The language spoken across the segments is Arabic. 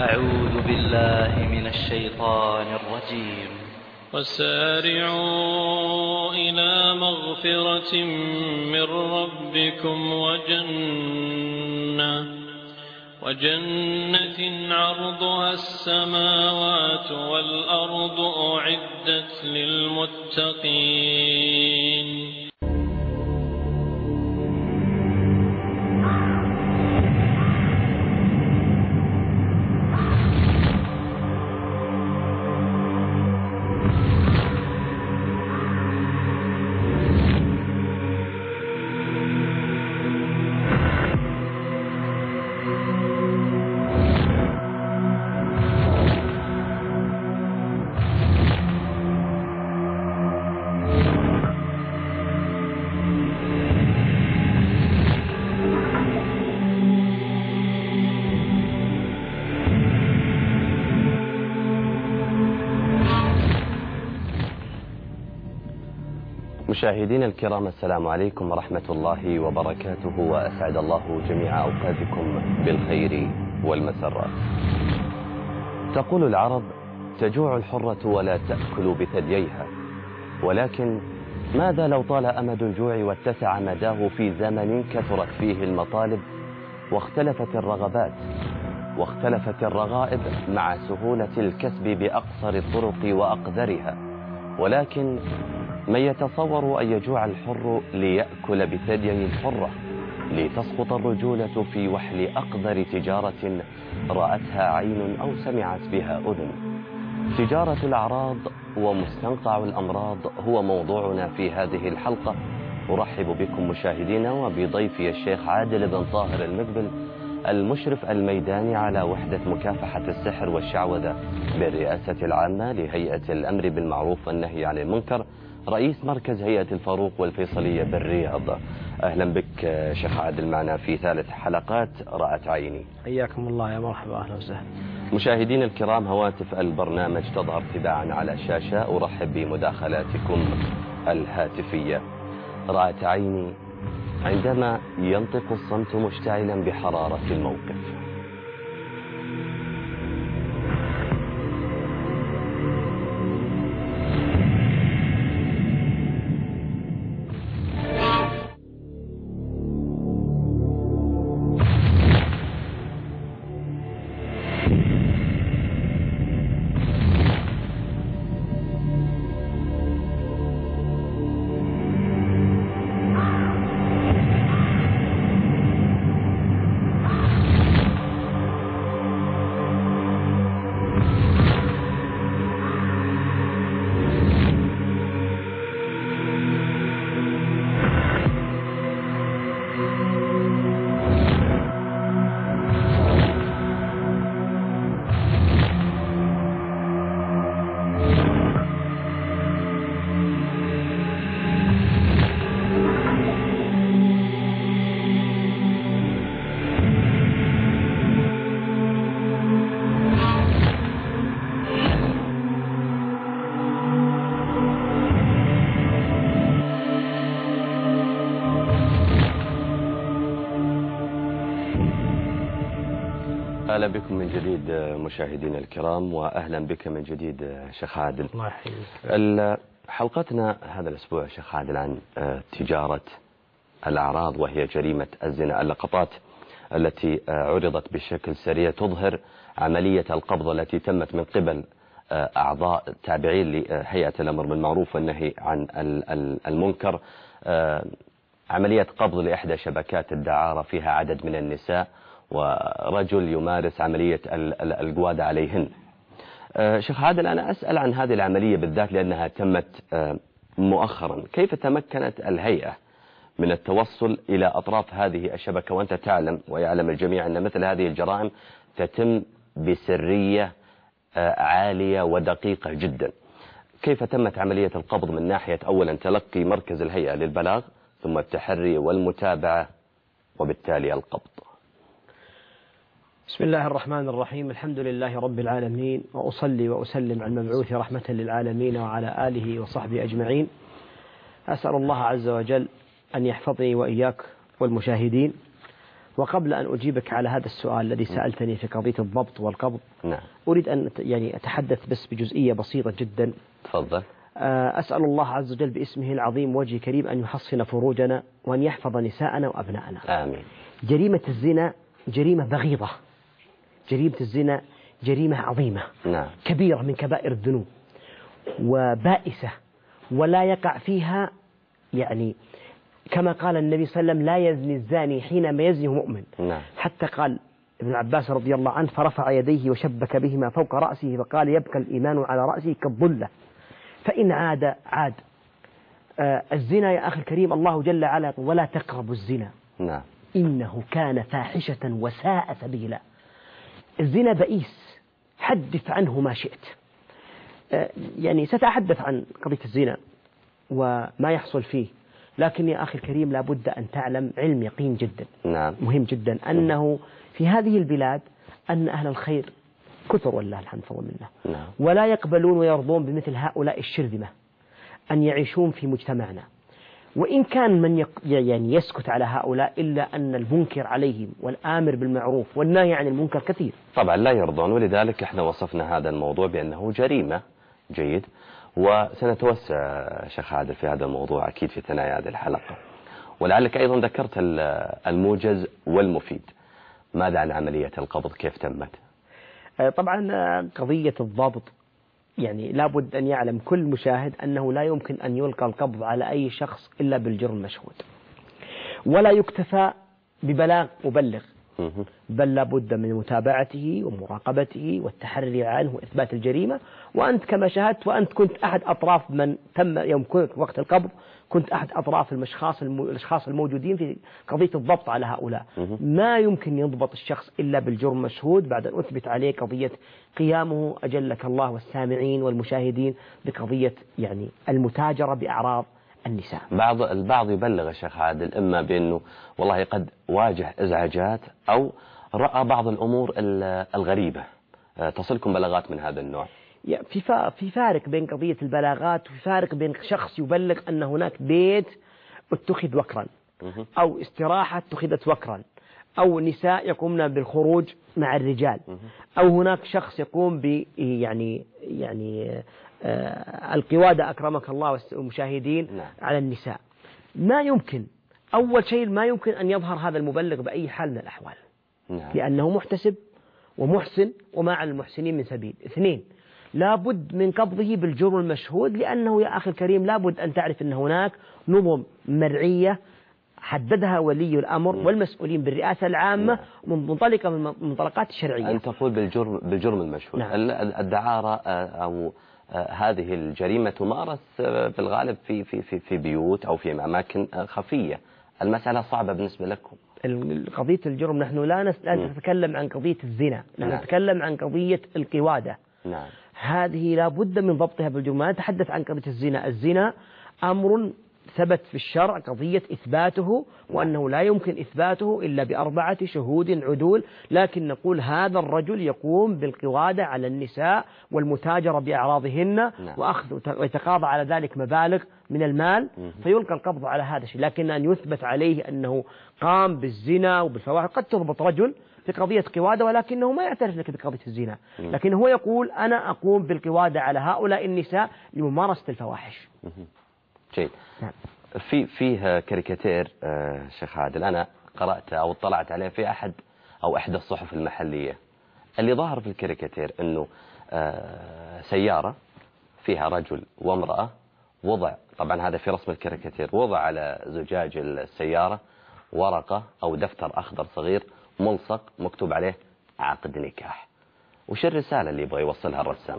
أعوذ بالله من الشيطان الرجيم. وسارعوا إلى مغفرة من ربكم وجنة عرضها السماوات والأرض أعدت للمتقين. مشاهدينا الكرام، السلام عليكم ورحمة الله وبركاته، وأسعد الله جميع أوقاتكم بالخير والمسرات. تقول العرب: تجوع الحرة ولا تأكل بثدييها. ولكن ماذا لو طال أمد الجوع واتسع مداه في زمن كثرت فيه المطالب واختلفت الرغبات واختلفت الرغائب مع سهولة الكسب بأقصر الطرق وأقذرها؟ ولكن من يتصور أن يجوع الحر ليأكل بثدي الحرة لتسقط الرجولة في وحل أقذر تجارة رأتها عين أو سمعت بها أذن؟ تجارة الأعراض ومستنقع الأمراض هو موضوعنا في هذه الحلقة. أرحب بكم مشاهدينا وبضيفي الشيخ عادل بن طاهر المقبل، المشرف الميداني على وحدة مكافحة السحر والشعوذة بالرئاسة العامة لهيئة الأمر بالمعروف والنهي عن المنكر، رئيس مركز هيئة الفاروق والفيصلية بالرياض. أهلا بك شيخ عادل معنا في ثالث حلقات رأت عيني. حياكم الله، يا مرحبا، أهلا وسهلا. مشاهدين الكرام، هواتف البرنامج تظهر تباعا على الشاشة. أرحب بمداخلاتكم الهاتفية. رأت عيني عندما ينطق الصمت مشتعلا بحرارة الموقف. أهلا بكم من جديد مشاهدينا الكرام، وأهلا بك من جديد شيخ عادل. الله يحييك. حلقتنا هذا الأسبوع شيخ عادل عن تجارة الأعراض، وهي جريمة الزنا. اللقطات التي عرضت بشكل سريع تظهر عملية القبض التي تمت من قبل أعضاء تابعين لهيئة الأمر بالمعروف والنهي عن المنكر، عملية قبض لإحدى شبكات الدعارة فيها عدد من النساء، ورجل يمارس عملية القوادة عليهن. شيخ عادل، أنا أسأل عن هذه العملية بالذات لأنها تمت مؤخرا. كيف تمكنت الهيئة من التوصل إلى أطراف هذه الشبكة، وأنت تعلم ويعلم الجميع أن مثل هذه الجرائم تتم بسرية عالية ودقيقة جدا؟ كيف تمت عملية القبض من ناحية أولا تلقي مركز الهيئة للبلاغ، ثم التحري والمتابعة، وبالتالي القبض؟ بسم الله الرحمن الرحيم. الحمد لله رب العالمين، وأصلي وأسلم على المبعوث رحمة للعالمين وعلى آله وصحبه أجمعين. أسأل الله عز وجل أن يحفظني وإياك والمشاهدين. وقبل أن أجيبك على هذا السؤال الذي سألتني في قضية الضبط والقبض، نعم. أريد أن يعني أتحدث بس بجزئية بسيطة جدا. تفضل. أسأل الله عز وجل باسمه العظيم وجه كريم أن يحصن فروجنا وأن يحفظ نساءنا وأبناءنا. آمين. جريمة الزنا جريمة بغيضة، جريمة الزنا جريمة عظيمة، نعم. كبيرة من كبائر الذنوب وبائسة، ولا يقع فيها يعني كما قال النبي صلى الله عليه وسلم لا يزني الزاني حينما يزني مؤمن. نعم. حتى قال ابن عباس رضي الله عنه فرفع يديه وشبك بهما فوق رأسه فقال يبقى الإيمان على رأسه كالظلة فإن عاد عاد. الزنا يا أخي الكريم الله جل وعلا ولا تقربوا الزنا، نعم. إنه كان فاحشة وساء سبيلا. الزنا بئيس، حدث عنه ما شئت. يعني سأتحدث عن قضية الزنا وما يحصل فيه، لكن يا أخي الكريم لابد أن تعلم علم يقين جدا، نعم. مهم جدا، أنه في هذه البلاد أن أهل الخير كثر والله الحمد فضل منه، نعم. ولا يقبلون ويرضون بمثل هؤلاء الشرذمة أن يعيشون في مجتمعنا. وإن كان من يعني يسكت على هؤلاء، إلا أن المنكر عليهم والآمر بالمعروف والنهي عن المنكر كثير. طبعا لا يرضون، ولذلك احنا وصفنا هذا الموضوع بأنه جريمة. جيد. وسنتوسع شيخ عادل في هذا الموضوع أكيد في ثنايا هذه الحلقة. ولعلك أيضا ذكرت الموجز والمفيد. ماذا عن عملية القبض، كيف تمت؟ طبعا قضية الضابط يعني لابد أن يعلم كل مشاهد أنه لا يمكن أن يلقى القبض على أي شخص إلا بالجرم المشهود، ولا يكتفى ببلاغ مبلغ، بل لابد من متابعته ومراقبته والتحري عنه وإثبات الجريمة. وأنت كما شاهدت، وأنت كنت أحد أطراف من تم يوم كنت وقت القبض، كنت أحد أطراف الأشخاص الموجودين في قضية الضبط على هؤلاء. ما يمكن يضبط الشخص إلا بالجرم مشهود بعد أن أثبت عليه قضية قيامه أجلك الله والسامعين والمشاهدين بقضية يعني المتاجرة بأعراض النساء. البعض يبلغ الشيخ عادل إما بأنه والله قد واجه إزعاجات أو رأى بعض الأمور الغريبة. تصلكم بلاغات من هذا النوع؟ في فارق بين قضية البلاغات وفي فارق بين شخص يبلغ أن هناك بيت اتخذ وكرا، أو استراحة اتخذت وكرا، أو نساء يقومن بالخروج مع الرجال، أو هناك شخص يقوم ب يعني القوادة أكرمك الله والمشاهدين على النساء. ما يمكن، أول شيء ما يمكن أن يظهر هذا المبلغ بأي حال من الأحوال، لأنه محتسب ومحسن وما على المحسنين من سبيل. اثنين، لابد من قبضه بالجرم المشهود، لأنه يا أخي الكريم لابد أن تعرف أن هناك نظم مرعية حددها ولي الأمر والمسؤولين بالرئاسة العامة منطلقة من المنطلقات الشرعية. أن تقول بالجرم المشهود. الدعارة أو هذه الجريمة تمارس بالغالب في بيوت أو في أماكن خفية. المسألة صعبة بالنسبة لكم. قضية الجرم نحن لا نتكلم عن قضية الزنا، نحن نتكلم عن قضية القوادة. نعم. هذه لا بد من ضبطها بالجرم. ما نتحدث عن قضية الزنا. الزنا أمر ثبت في الشرع قضية إثباته، وأنه لا يمكن إثباته إلا بأربعة شهود عدول، لكن نقول هذا الرجل يقوم بالقوادة على النساء والمتاجرة بأعراضهن وأخذ ويتقاضى على ذلك مبالغ من المال، فيلقى القبض على هذا الشيء. لكن أن يثبت عليه أنه قام بالزنا وبالفواحش، قد تضبط رجل في قضية قوادة ولكنه ما يعترف لك بقضية الزنا، لكن هو يقول أنا أقوم بالقوادة على هؤلاء النساء لممارسة الفواحش. جيد. فيه كاريكاتير شيخ عادل أنا قرأت أو اطلعت عليه في إحدى الصحف المحلية. اللي ظهر في الكاريكاتير أنه سيارة فيها رجل وامرأة، وضع طبعا هذا في رسم الكاريكاتير، وضع على زجاج السيارة ورقة أو دفتر أخضر صغير ملصق مكتوب عليه عقد نكاح. وش الرسالة اللي يبغى يوصلها الرسام؟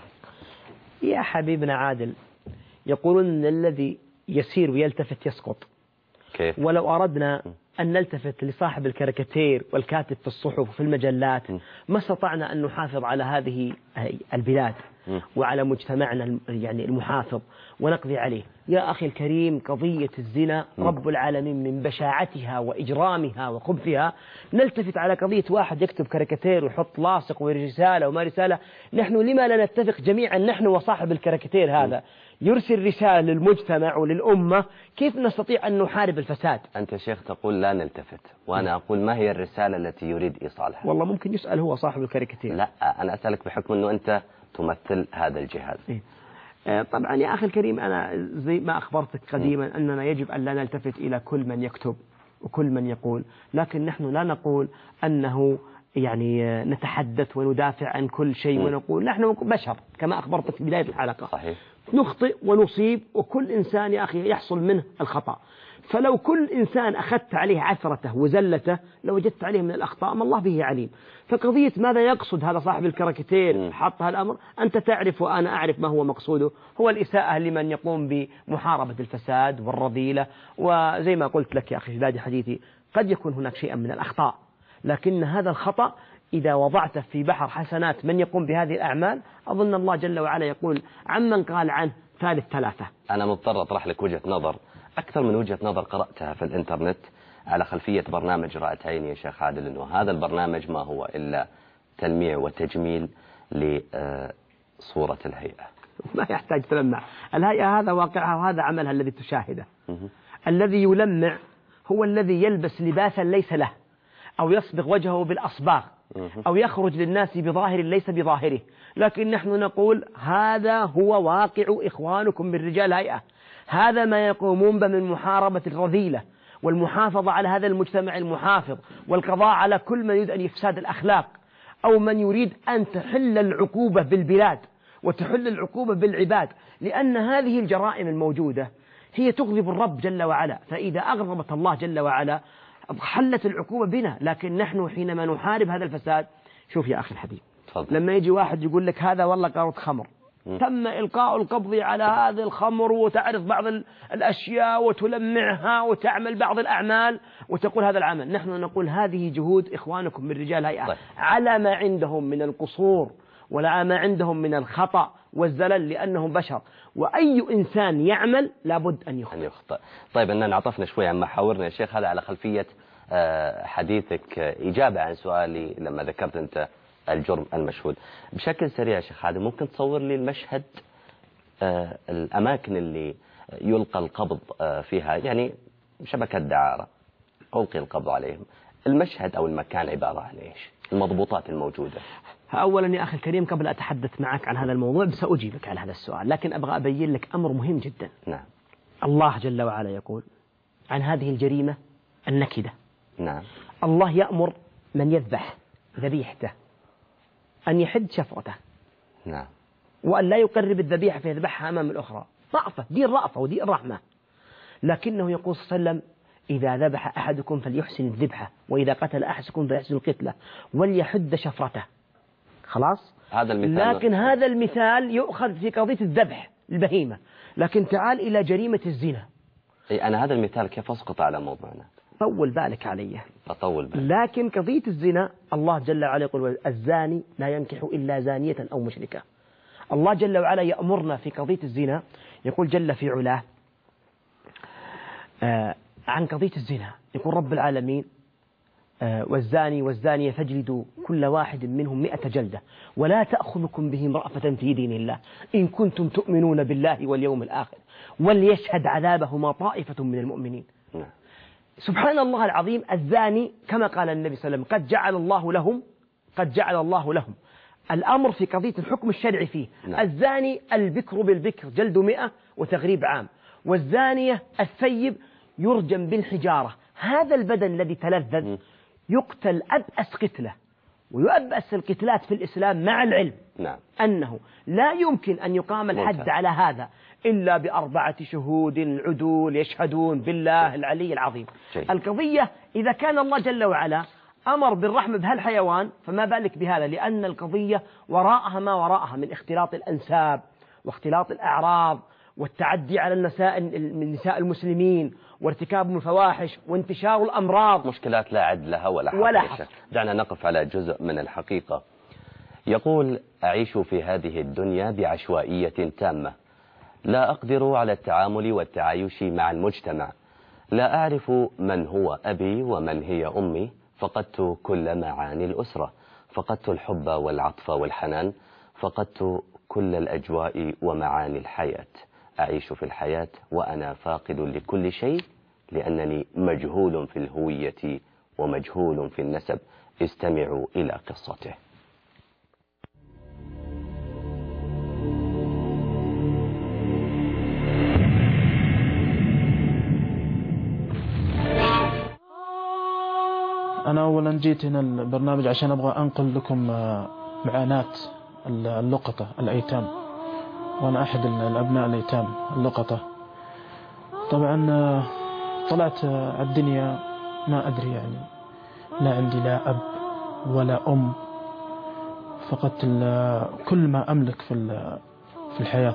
يا حبيبنا عادل، يقولون أن الذي يسير ويلتفت يسقط. كيف؟ ولو أردنا أن نلتفت لصاحب الكاريكاتير والكاتب في الصحف وفي المجلات ما استطعنا أن نحافظ على هذه البلاد. وعلى مجتمعنا يعني المحافظ ونقضي عليه. يا أخي الكريم، قضية الزنا رب العالمين من بشاعتها وإجرامها وخبثها نلتفت على قضية واحد يكتب كاريكاتير ويحط لاصق ورسالة وما رسالة. نحن لما لا نتفق جميعا نحن وصاحب الكاريكاتير هذا يرسل رسالة للمجتمع وللأمة؟ كيف نستطيع أن نحارب الفساد؟ أنت شيخ تقول لا نلتفت، وأنا أقول ما هي الرسالة التي يريد إيصالها؟ والله ممكن يسأل هو صاحب الكاريكاتير. لا، أنا أسألك بحكم أنه أنت تمثل هذا الجهاز. طبعا يا أخي الكريم، أنا زي ما أخبرتك قديما أننا يجب أن لا نلتفت إلى كل من يكتب وكل من يقول، لكن نحن لا نقول أنه يعني نتحدث وندافع عن كل شيء ونقول نحن بشر كما أخبرتك في بداية الحلقة. صحيح. نخطئ ونصيب، وكل إنسان يا أخي يحصل منه الخطأ. فلو كل إنسان أخذت عليه عثرته وزلته لوجدت عليه من الأخطاء ما الله به عليم. فقضية ماذا يقصد هذا صاحب الكاريكاتير حط هالأمر، أنت تعرف وأنا أعرف ما هو مقصوده، هو الإساءة لمن يقوم بمحاربة الفساد والرذيلة. وزي ما قلت لك يا أخي جلادي حديثي، قد يكون هناك شيئا من الأخطاء، لكن هذا الخطأ إذا وضعته في بحر حسنات من يقوم بهذه الأعمال، أظن الله جل وعلا يقول عمن قال عنه ثالث ثلاثة. أنا مضطر أطرح لك وجهة نظر أكثر من وجهة نظر قرأتها في الإنترنت على خلفية برنامج رأتين يا شيخ عادل، أنه هذا البرنامج ما هو إلا تلميع وتجميل لصورة الهيئة. ما يحتاج تلمع الهيئة، هذا واقعها وهذا عملها الذي تشاهده. الذي يلمع هو الذي يلبس لباسا ليس له، أو يصبغ وجهه بالأصباغ، أو يخرج للناس بظاهر ليس بظاهره. لكن نحن نقول هذا هو واقع إخوانكم من رجال هيئة، هذا ما يقومون به من محاربة الرذيلة والمحافظة على هذا المجتمع المحافظ، والقضاء على كل من يريد أن يفساد الأخلاق، أو من يريد أن تحل العقوبة بالبلاد وتحل العقوبة بالعباد. لأن هذه الجرائم الموجودة هي تغضب الرب جل وعلا، فإذا أغضبت الله جل وعلا حلت العقوبة بنا. لكن نحن حينما نحارب هذا الفساد، شوف يا أخي الحبيب، لما يجي واحد يقول لك هذا والله قارورة خمر، تم إلقاء القبض على هذه الخمر، وتعرض بعض الأشياء وتلمعها وتعمل بعض الأعمال وتقول هذا العمل، نحن نقول هذه جهود إخوانكم من رجال هيئة على ما عندهم من القصور ولا ما عندهم من الخطأ والزلل، لأنهم بشر، وأي إنسان يعمل لابد أن يخطئ. طيب أننا عطفنا شوي عن محاورنا يا شيخ، هذا على خلفية حديثك إجابة عن سؤالي لما ذكرت أنت الجرم المشهود. بشكل سريع يا شيخ هذا، ممكن تصور لي المشهد، الأماكن اللي يلقى القبض فيها، يعني شبكة دعارة ألقي القبض عليهم، المشهد أو المكان عبارة عن إيش؟ المضبوطات الموجودة. أولا يا أخي الكريم، قبل أتحدث معك عن هذا الموضوع سأجيبك على هذا السؤال، لكن أبغى أبين لك أمر مهم جدا. نعم. الله جل وعلا يقول عن هذه الجريمة النكدة. نعم. الله يأمر من يذبح ذبيحته أن يحد شفرته. نعم. وأن لا يقرب الذبيحة فيذبحها أمام الأخرى. رأفة، دي الرأفة ودي الرحمة. لكنه يقول صلى الله عليه وسلم إذا ذبح أحدكم فليحسن الذبحة، وإذا قتل أحدكم فليحسن القتلة، وليحد شفرته. خلاص؟ هذا المثال. لكن هذا المثال يؤخذ في قضية الذبح البهيمة، لكن تعال إلى جريمة الزنا. أنا هذا المثال كيف أسقط على موضوعنا؟ طول بالك علي. أطول بالك. لكن قضية الزنا الله جل وعلا يقول الزاني لا ينكح إلا زانية أو مشركة. الله جل وعلا يأمرنا في قضية الزنا، يقول جل في علاه عن قضية الزنا، يقول رب العالمين والزاني والزانية فاجلدوا كل واحد منهم 100 جلدة ولا تأخذكم بهم رأفة في دين الله إن كنتم تؤمنون بالله واليوم الآخر وليشهد عذابهما طائفة من المؤمنين. سبحان الله العظيم، الزاني كما قال النبي صلى الله عليه وسلم قد جعل الله لهم الأمر في قضية الحكم الشرعي فيه. الزاني البكر بالبكر جلد 100 وتغريب عام، والزانية الثيب يرجم بالحجارة. هذا البدن الذي تلذذ يقتل أبأس قتله، ويؤبأس القتلات في الإسلام مع العلم أنه لا يمكن أن يقام الحد على هذا إلا ب4 شهود عدول يشهدون بالله العلي العظيم. القضية إذا كان الله جل وعلا أمر بالرحمة بهالحيوان فما بالك بهذا، لأن القضية وراءها ما وراءها من اختلاط الأنساب واختلاط الأعراض والتعدي على النساء المسلمين وارتكاب الفواحش وانتشار الأمراض، مشكلات لا عد لها ولا حق. دعنا نقف على جزء من الحقيقة. يقول: أعيش في هذه الدنيا بعشوائية تامة، لا أقدر على التعامل والتعايش مع المجتمع، لا أعرف من هو أبي ومن هي أمي، فقدت كل معاني الأسرة، فقدت الحب والعطف والحنان، فقدت كل الأجواء ومعاني الحياة. أعيش في الحياة وأنا فاقد لكل شيء، لأنني مجهول في الهوية ومجهول في النسب. استمعوا إلى قصته. أنا أولا جيت هنا البرنامج عشان أبغى أنقل لكم معاناة اللقطة الأيتام، وأنا أحد الأبناء الأيتام اللقطة. طبعا طلعت على الدنيا ما أدري، يعني لا عندي لا أب ولا أم، فقدت كل ما أملك في الحياة.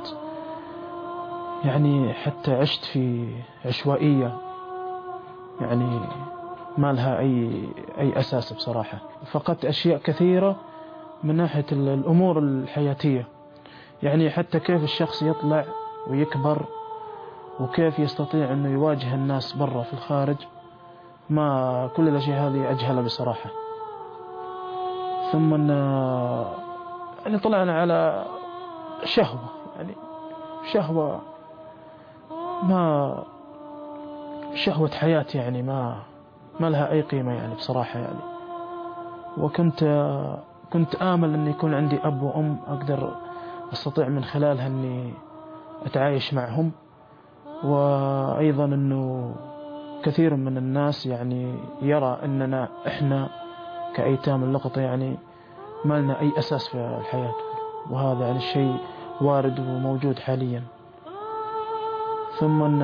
يعني حتى عشت في عشوائية، يعني ما لها أي أساس بصراحة. فقدت أشياء كثيرة من ناحية الأمور الحياتية، يعني حتى كيف الشخص يطلع ويكبر وكيف يستطيع أنه يواجه الناس برا في الخارج، ما كل الأشياء هذه أجهلها بصراحة. ثم يعني طلعنا على شهوة، يعني شهوة شهوة حياة، يعني ما لها أي قيمة يعني بصراحة. يعني كنت آمل أن يكون عندي أب وأم أقدر أستطيع من خلالها أني أتعايش معهم، وأيضا أنه كثير من الناس يعني يرى أننا إحنا كأيتام اللقطة يعني ما لنا أي أساس في الحياة، وهذا يعني الشيء وارد وموجود حاليا. ثم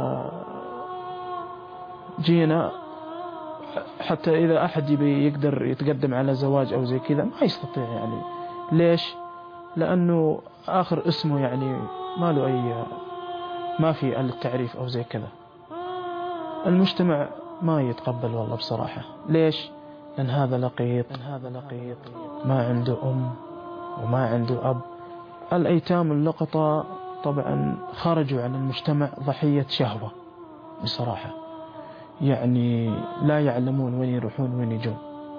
جينا حتى إذا أحد يقدر يتقدم على زواج أو زي كذا ما يستطيع. يعني ليش؟ لأنه آخر اسمه يعني ما له ما في التعريف أو زي كذا. المجتمع ما يتقبل والله بصراحة. ليش؟ لأن هذا لقيط ما عنده أم وما عنده أب. الأيتام اللقطة طبعا خرجوا عن المجتمع ضحية شهوة بصراحة، يعني لا يعلمون وين يروحون وين يجون،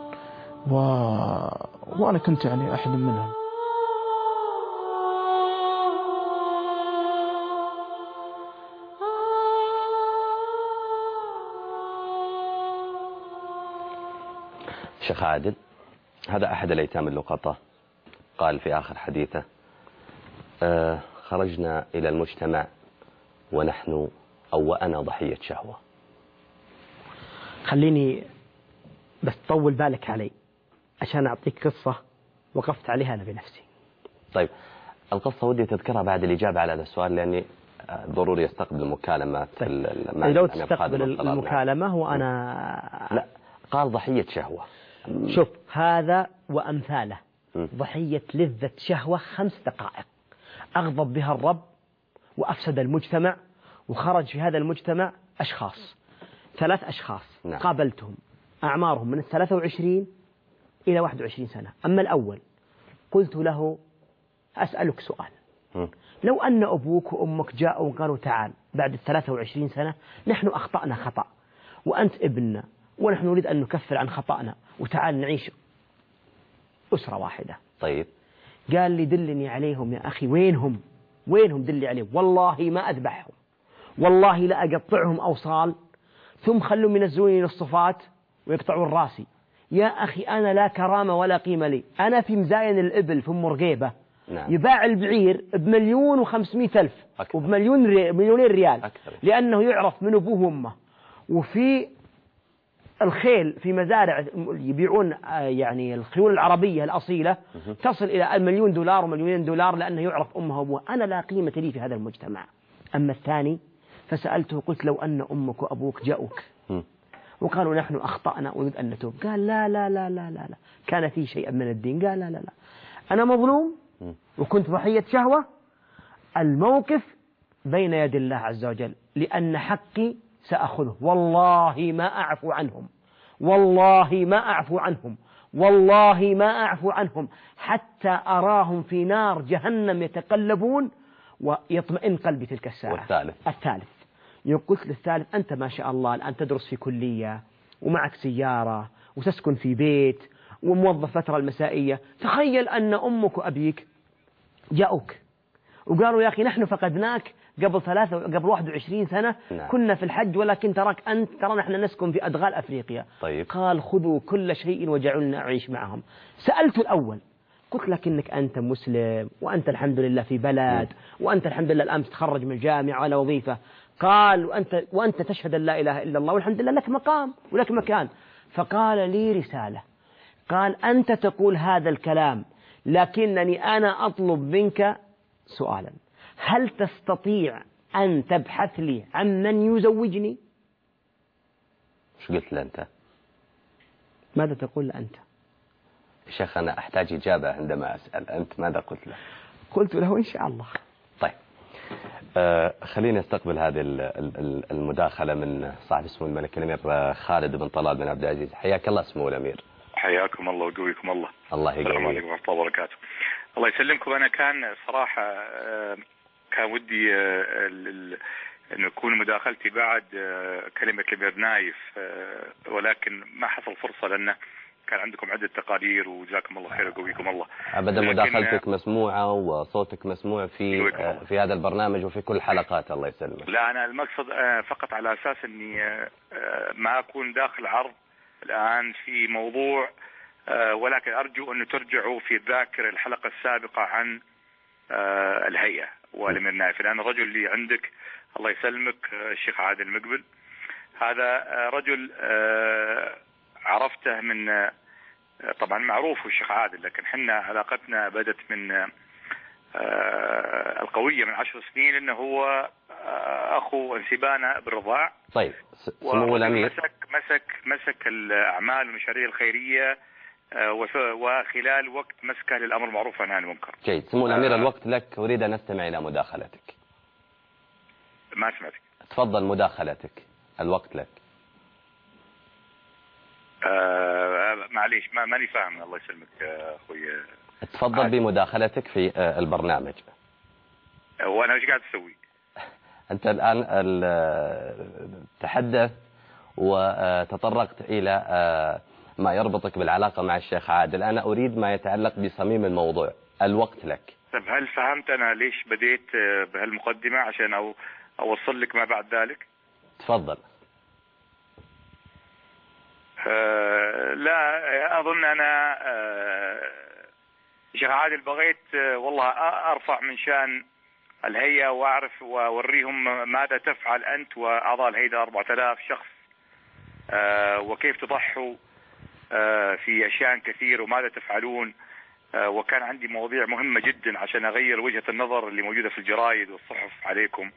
وأنا كنت يعني أحد منهم. شيخ عادل، هذا أحد الأيتام اللقطة، قال في آخر حديثه: خرجنا إلى المجتمع ونحن أو وأنا ضحية شهوة. خليني بس طول بالك علي عشان أعطيك قصة وقفت عليها أنا بنفسي. طيب، القصة ودي تذكرها بعد الإجابة على هذا السؤال، لأني ضروري يستقبل المكالمة. طيب. لو تستقبل المكالمة وأنا لا، قال ضحية شهوة. شوف، هذا وأمثاله ضحية لذة شهوة 5 دقائق أغضب بها الرب وأفسد المجتمع، وخرج في هذا المجتمع أشخاص، 3 أشخاص. نعم. قابلتهم أعمارهم من 23 إلى 21 سنة. أما الأول قلت له: أسألك سؤال، لو أن أبوك وأمك جاءوا وقالوا تعال بعد 23 سنة نحن أخطأنا خطأ وأنت ابننا ونحن نريد أن نكفر عن خطأنا وتعال نعيش أسرة واحدة. طيب. قال لي: دلني عليهم يا أخي. وينهم دلي عليهم. والله ما أذبحهم، والله لا أقطعهم أوصال، ثم خلوا ينزلوني للصفات ويقطعون راسي. يا أخي أنا لا كرامة ولا قيمة لي، أنا في مزاين الإبل في مرقيبة. نعم. يباع البعير ب1,500,000 وب2 ريال أكثر. لأنه يعرف من أبوه وأمه. وفي الخيل في مزارع يبيعون يعني الخيول العربية الأصيلة تصل إلى $1,000,000 و2,000,000 لأنه يعرف أمها وأبوها. أنا لا قيمة لي في هذا المجتمع. أما الثاني فسألته قلت: لو أن أمك وأبوك جاءوك وقالوا نحن أخطأنا ونريد أن نتوب، قال: لا لا لا لا لا لا، كان في شيء من الدين. قال: لا لا لا، أنا مظلوم وكنت ضحية شهوة، الموقف بين يد الله عز وجل، لأن حقي سأخذه، والله ما أعفو عنهم، والله ما أعفو عنهم، والله ما أعفو عنهم حتى أراهم في نار جهنم يتقلبون ويطمئن قلبي تلك الساعة. الثالث قلت للثالث أنت ما شاء الله الآن تدرس في كلية ومعك سيارة وتسكن في بيت وموظف فترة المسائية، تخيل أن أمك وأبيك جاءوك وقالوا يا أخي نحن فقدناك قبل 21 سنة. نعم. كنا في الحج ولكن تراك أنت، ترى نحن نسكن في أدغال أفريقيا. طيب. قال خذوا كل شيء وجعلنا أعيش معهم. سألت الأول قلت لكنك أنت مسلم وأنت الحمد لله في بلد وأنت الحمد لله الآن تتخرج من الجامعة على وظيفة. قال وأنت تشهد أن لا إله إلا الله والحمد لله لك مقام ولك مكان. فقال لي رسالة، قال أنت تقول هذا الكلام لكنني أنا أطلب منك سؤالا، هل تستطيع أن تبحث لي عن من يزوجني؟ شو قلت له أنت؟ ماذا تقول أنت؟ شيخ أنا أحتاج إجابة عندما أسأل، أنت ماذا قلت له؟ قلت له إن شاء الله. طيب خلينا نستقبل هذه المداخلة من صاحب سمو الملك الأمير خالد بن طلال بن عبد العزيز. حياك الله سمو الأمير. حياكم الله ويقويكم الله. الله يقويك. السلام عليكم ورحمة الله وبركاته. الله يسلمكم. أنا كان صراحة كان ودي أن يكون مداخلتي بعد كلمة الأمير نايف، ولكن ما حصل فرصة لأنه كان عندكم عدة تقارير وجزاكم الله خير ويقويكم الله. أبدا مداخلتك مسموعة وصوتك مسموع في هذا البرنامج وفي كل حلقات. الله يسلمك. لا أنا المقصد فقط على أساس أني ما أكون داخل عرض الآن في موضوع، ولكن أرجو أن ترجعوا في الذاكرة الحلقة السابقة عن الهيئة والأمير نايف، لأن الرجل اللي عندك الله يسلمك الشيخ عادل المقبل هذا رجل عرفته من طبعا معروف الشيخ عادل، لكن حنا علاقتنا بدت من القوية من 10 سنين، انه هو اخو انسبانا بالرضاع. طيب سمو الأمير مسك الاعمال والمشاريع الخيرية وخلال وقت مسكه للامر المعروف والنهي عن المنكر. جيد. سمو الأمير الوقت لك، اريد ان استمع الى مداخلتك. ما سمعتك. تفضل مداخلتك، الوقت لك. معليش ماني فاهم. الله يسلمك اخوي. تفضل بمداخلتك في البرنامج. وانا ايش قاعد تسوي؟ انت الان تحدث وتطرقت الى ما يربطك بالعلاقة مع الشيخ عادل. انا اريد ما يتعلق بصميم الموضوع. الوقت لك. طيب هل فهمت انا ليش بديت بهالمقدمة عشان اوصل لك ما بعد ذلك؟ تفضل. لا أظن أنا شيخ عادل بغيت والله أرفع من شأن الهيئة وأعرف وأوريهم ماذا تفعل أنت وأعضاء الهيئة 4000 شخص، وكيف تضحوا في أشياء كثير وماذا تفعلون. وكان عندي مواضيع مهمة جدا عشان أغير وجهة النظر اللي موجودة في الجرائد والصحف عليكم،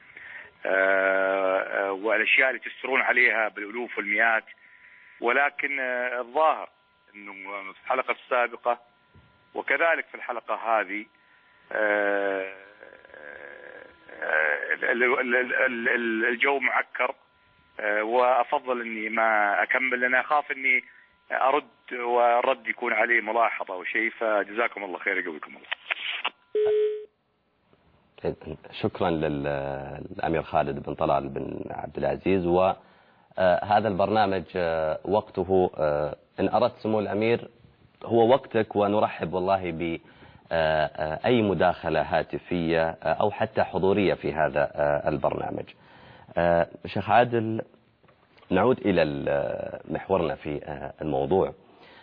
والأشياء اللي تسترون عليها بالألوف والمئات. ولكن الظاهر أنه في الحلقة السابقة وكذلك في الحلقة هذه الجو معكر، وأفضل أني ما أكمل لأن أخاف أني أرد والرد يكون عليه ملاحظة وشيء. فجزاكم الله خير يقويكم الله. شكرا للأمير خالد بن طلال بن عبد العزيز. وهذا البرنامج وقته إن أردت سمو الأمير هو وقتك، ونرحب والله بأي مداخلة هاتفية أو حتى حضورية في هذا البرنامج. شيخ عادل، نعود إلى محورنا في الموضوع.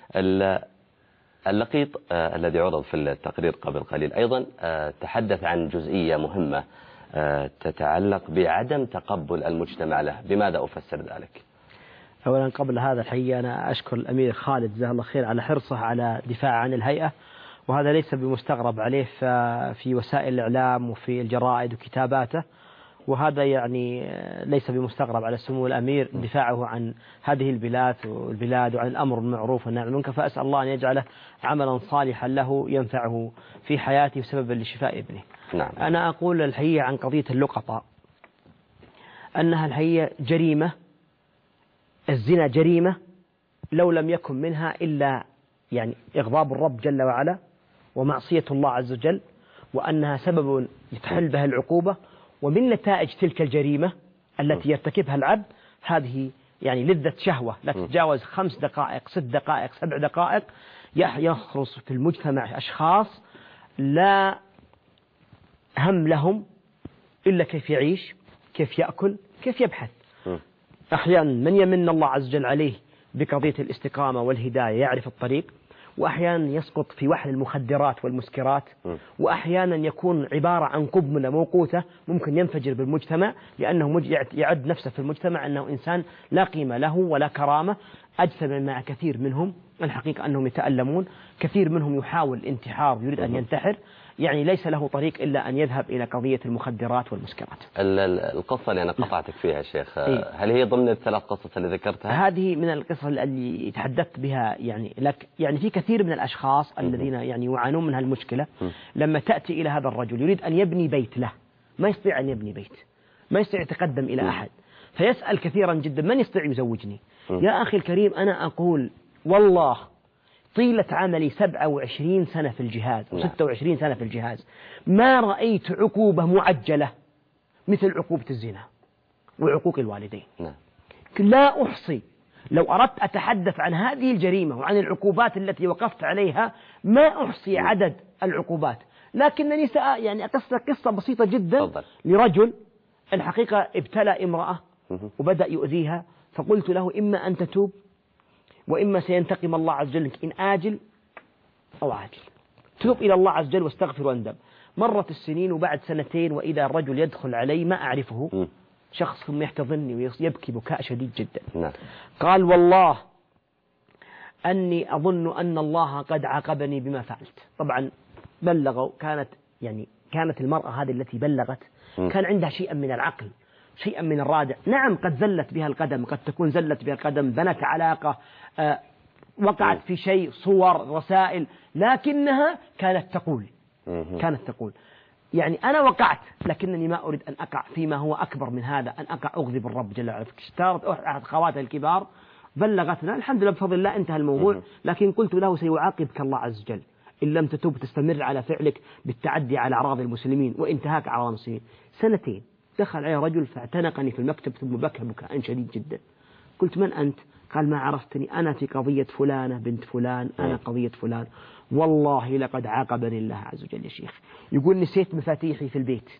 اللقيط الذي عرض في التقرير قبل قليل أيضا تحدث عن جزئية مهمة تتعلق بعدم تقبل المجتمع له. بماذا أفسر ذلك؟ أولا قبل هذا الحقيقة أنا أشكر الأمير خالد جزاه الله خير على حرصه على دفاع عن الهيئة، وهذا ليس بمستغرب عليه في وسائل الإعلام وفي الجرائد وكتاباته، وهذا يعني ليس بمستغرب على سمو الأمير دفاعه عن هذه البلاد وعن الأمر بالمعروف والنهي عن المنكر. فأسأل الله أن يجعله عملا صالحا له ينفعه في حياته وسببا لشفاء ابنه. نعم. أنا أقول الحقيقة عن قضية اللقطاء أنها الحقيقة جريمة. الزنا جريمة لو لم يكن منها إلا يعني إغضاب الرب جل وعلا ومعصية الله عز وجل، وأنها سبب يتحل بها العقوبة، ومن نتائج تلك الجريمة التي يرتكبها العبد هذه يعني لذة شهوة لا تتجاوز 5 دقائق 6 دقائق 7 دقائق، يخرص في المجتمع أشخاص لا هم لهم إلا كيف يعيش، كيف يأكل، كيف يبحث. أحيانا من يمن الله عز وجل عليه بقضية الاستقامة والهداية يعرف الطريق، وأحيانا يسقط في وحل المخدرات والمسكرات، وأحيانا يكون عبارة عن قنبلة موقوتة ممكن ينفجر بالمجتمع، لأنه يعد نفسه في المجتمع أنه إنسان لا قيمة له ولا كرامة. أجتمع مع كثير منهم الحقيقة أنهم يتألمون، كثير منهم يحاول الانتحار يريد أن ينتحر، يعني ليس له طريق إلا أن يذهب إلى قضية المخدرات والمسكرات. القصة اللي أنا قطعتك فيها شيخ، هل هي ضمن ال3 قصص اللي ذكرتها؟ هذه من القصص اللي تحدثت بها يعني لك. يعني في كثير من الأشخاص الذين يعني يعانون من هالمشكلة، لما تأتي إلى هذا الرجل يريد أن يبني بيت له، ما يستطيع أن يبني بيت، ما يستطيع يتقدم إلى أحد، فيسأل كثيرا جدا من يستطيع يزوجني؟ يا أخي الكريم، أنا أقول والله طيلة عملي 27 سنة في الجهاز و26 سنة في الجهاز ما رأيت عقوبة معجلة مثل عقوبة الزنا وعقوق الوالدين. لا أحصي، لو أردت أتحدث عن هذه الجريمة وعن العقوبات التي وقفت عليها ما أحصي عدد العقوبات، لكنني يعني أقص قصة بسيطة جدا لرجل الحقيقة ابتلى امرأة وبدأ يؤذيها، فقلت له إما أن تتوب وإما سينتقم الله عز وجل إن آجل أو عاجل، توب إلى الله عز وجل واستغفر واندم. مرت السنين وبعد 2 وإذا الرجل يدخل علي ما أعرفه، شخص ثم يحتضنني ويبكي بكاء شديد جدا. قال والله أني أظن أن الله قد عاقبني بما فعلت. طبعا بلغوا، كانت المرأة هذه التي بلغت كان عندها شيئا من العقل، شيئا من الرادع. نعم قد زلت بها القدم، قد تكون زلت بها القدم، بنت علاقة، وقعت في شيء، صور، رسائل، لكنها كانت تقول يعني أنا وقعت لكنني ما أريد أن أقع فيما هو أكبر من هذا، أن أقع أغضب الرب جل وعلا. اشتارت أحد خواتها الكبار بلغتنا، الحمد لله بفضل الله انتهى الموضوع، لكن قلت له سيعاقبك الله عز وجل إن لم تتوب تستمر على فعلك بالتعدي على أعراض المسلمين وانتهاك أعراض المسلمين. 2 دخل علي رجل فاعتنقني في المكتب ثم بكى بكاء شديد جدا. قلت من أنت؟ قال ما عرفتني، أنا في قضية فلانة بنت فلان، أنا قضية فلان. والله لقد عاقبني الله عز وجل يا شيخ. يقول نسيت مفاتيحي في البيت،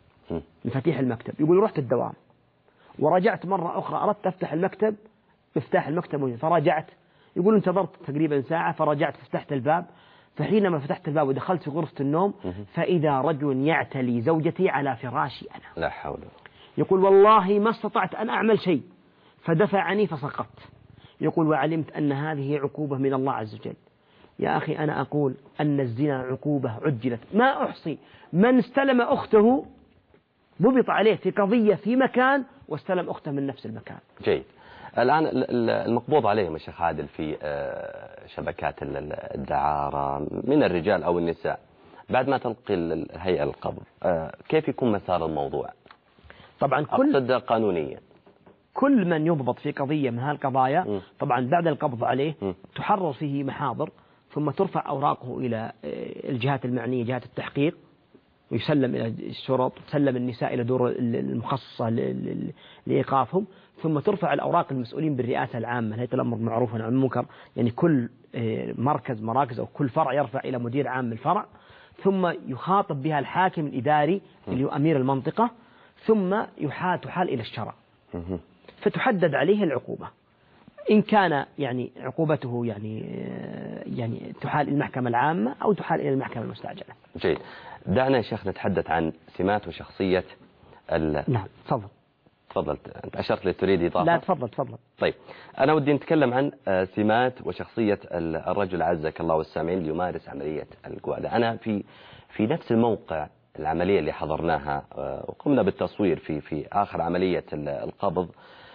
مفاتيح المكتب. يقول رحت الدوام ورجعت مرة أخرى، أردت أفتح المكتب، مفتاح المكتب فرجعت. يقول انتظرت تقريبا ساعة فرجعت فتحت الباب، فحينما فتحت الباب ودخلت في غرفة النوم فإذا رجل يعتلي زوجتي على فراشي أنا. لا حول. يقول والله ما استطعت أن أعمل شيء فدفعني فسقطت. يقول وعلمت أن هذه عقوبة من الله عز وجل. يا أخي أنا أقول أن الزنا عقوبة عجلت، ما أحصي من استلم أخته ضبط عليه في قضية في مكان واستلم أخته من نفس المكان. جيد. الآن المقبوض عليهم يا شيخ عادل في شبكات الدعارة من الرجال أو النساء بعد ما تلقي الهيئة القبض، كيف يكون مسار الموضوع؟ طبعا أقصد قانونيا كل من يضبط في قضية من هالقضايا طبعا بعد القبض عليه تحرر فيه محاضر، ثم ترفع أوراقه إلى الجهات المعنية، جهات التحقيق، ويسلم إلى الشرط، تسلم النساء إلى دور المخصصة لإيقافهم، ثم ترفع الأوراق المسؤولين بالرئاسة العامة، هيئة الأمر بالمعروف والنهي عن المنكر، يعني كل مراكز أو كل فرع يرفع إلى مدير عام الفرع، ثم يخاطب بها الحاكم الإداري اللي هو أمير المنطقة، ثم تحال إلى الشرع فتحدد عليه العقوبة. إن كان يعني عقوبته يعني تحال إلى المحكمة العامة أو تحال إلى المحكمة المستعجلة. جيد. دعنا يا شيخ نتحدث عن سمات وشخصية نعم تفضل. أنت أشرت لي تريد إضافة؟ لا تفضل. طيب أنا ودي نتكلم عن سمات وشخصية الرجل عزك الله والسامعين اللي يمارس عملية القوادة. أنا في نفس الموقع العملية اللي حضرناها وقمنا بالتصوير في آخر عملية القبض،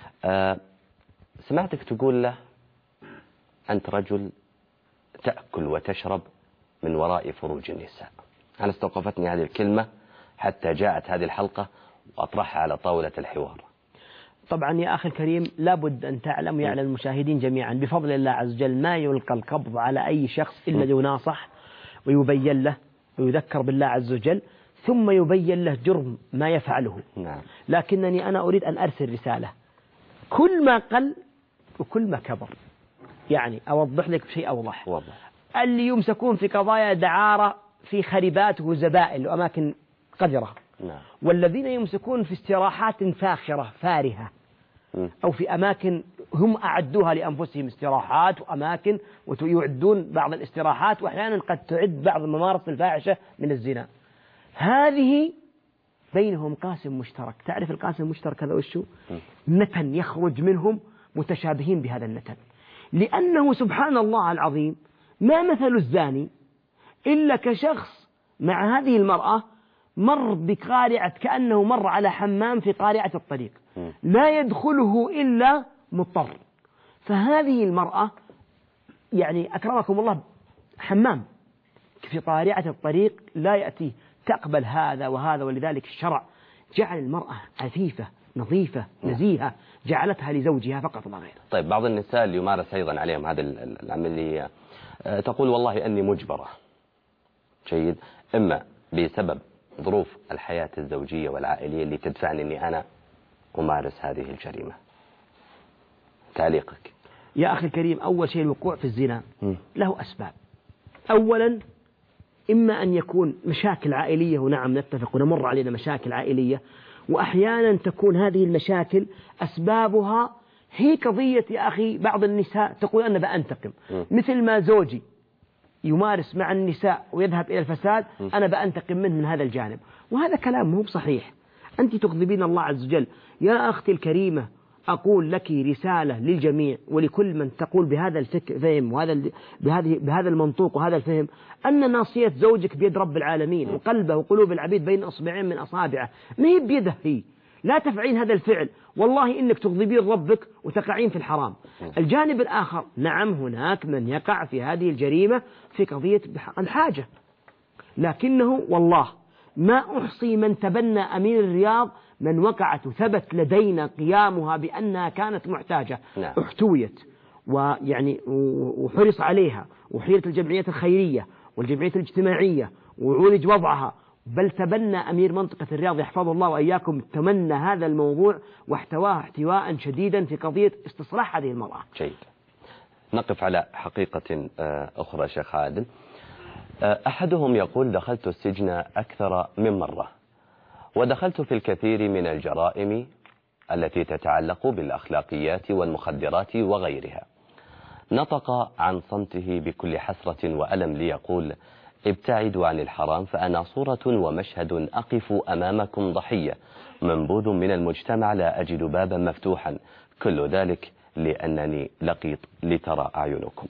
سمعتك تقول له أنت رجل تأكل وتشرب من وراء فروج النساء. أنا استوقفتني هذه الكلمة حتى جاءت هذه الحلقة وأطرحها على طاولة الحوار. طبعا يا أخي الكريم لابد أن تعلم ويعلم المشاهدين جميعا بفضل الله عز وجل ما يلقى القبض على أي شخص إلا يناصح ويبين له ويذكر بالله عز وجل، ثم يبين له جرم ما يفعله. لكنني أنا أريد أن أرسل رسالة: كل ما قل وكل ما كبر. يعني أوضح لك بشيء أوضح. اللي يمسكون في قضايا دعارة في خربات وزبائن وأماكن قذرة، والذين يمسكون في استراحات فاخرة فارهة، أو في أماكن هم أعدوها لأنفسهم استراحات وأماكن، ويعدون بعض الاستراحات وأحيانا قد تعد بعض الممارس الفاحشة من الزنا. هذه بينهم قاسم مشترك. تعرف القاسم المشترك هذا وشو؟ نتن يخرج منهم متشابهين بهذا النتن، لأنه سبحان الله العظيم ما مثل الزاني إلا كشخص مع هذه المرأة مر بقارعة، كأنه مر على حمام في قارعة الطريق لا يدخله إلا مضطر. فهذه المرأة يعني أكرمكم الله حمام في قارعة الطريق لا يأتيه، تقبل هذا وهذا، ولذلك الشرع جعل المرأة عفيفة نظيفة نزيهة، جعلتها لزوجها فقط لا غير. طيب بعض النساء اللي يمارس أيضا عليهم هذه العملية تقول والله أني مجبرة، جيد، إما بسبب ظروف الحياة الزوجية والعائلية اللي تدفعني أني أنا أمارس هذه الجريمة. تعليقك؟ يا أخي الكريم، أول شيء الوقوع في الزنا له أسباب. أولا إما أن يكون مشاكل عائلية، ونعم نتفق ونمر علينا مشاكل عائلية، وأحيانا تكون هذه المشاكل أسبابها هي قضية يا أخي بعض النساء تقول أنا بأنتقم، مثل ما زوجي يمارس مع النساء ويذهب إلى الفساد أنا بأنتقم منه من هذا الجانب، وهذا كلام مو صحيح. أنت تغضبين الله عز وجل. يا أختي الكريمة، أقول لك رسالة للجميع ولكل من تقول بهذا الفهم وهذا بهذا المنطوق وهذا الفهم، أن ناصية زوجك بيد رب العالمين، وقلبه وقلوب العبيد بين أصبعين من أصابعه، ما هي بيده هي. لا تفعلين هذا الفعل، والله إنك تغضبين ربك وتقعين في الحرام. الجانب الآخر، نعم هناك من يقع في هذه الجريمة في قضية الحاجة، لكنه والله ما أحصي من تبنى أمير الرياض من وقعت وثبت لدينا قيامها بأنها كانت محتاجة، احتويت ويعني وحرص عليها، وحيلت الجمعيات الخيرية والجمعيات الاجتماعية وعولج وضعها، بل تبنى أمير منطقة الرياض يحفظه الله وإياكم تمنى هذا الموضوع واحتواه احتواء شديدا في قضية استصلاح هذه المرأة. جيد. نقف على حقيقة أخرى شيخ عادل. أحدهم يقول دخلت السجن أكثر من مرة، ودخلت في الكثير من الجرائم التي تتعلق بالأخلاقيات والمخدرات وغيرها. نطق عن صمته بكل حسرة وألم ليقول ابتعدوا عن الحرام فأنا صورة ومشهد أقف أمامكم ضحية، منبوذ من المجتمع لا أجد بابا مفتوحا، كل ذلك لأنني لقيط لترى أعينكم.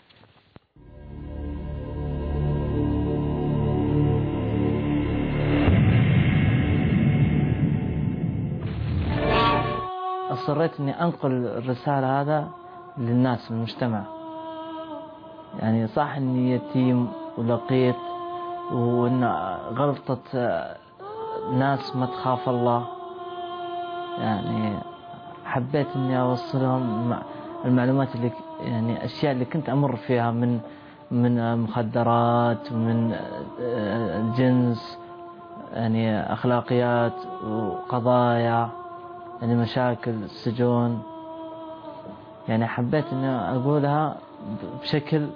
أصريت أني أنقل الرسالة هذا للناس المجتمع. يعني صح أني يتيم ولقيت وأن غلطة ناس ما تخاف الله، يعني حبيت أني أوصلهم المعلومات اللي يعني أشياء اللي كنت أمر فيها من مخدرات ومن جنس، يعني أخلاقيات وقضايا، يعني مشاكل السجون. يعني حبيت أني أقولها بشكل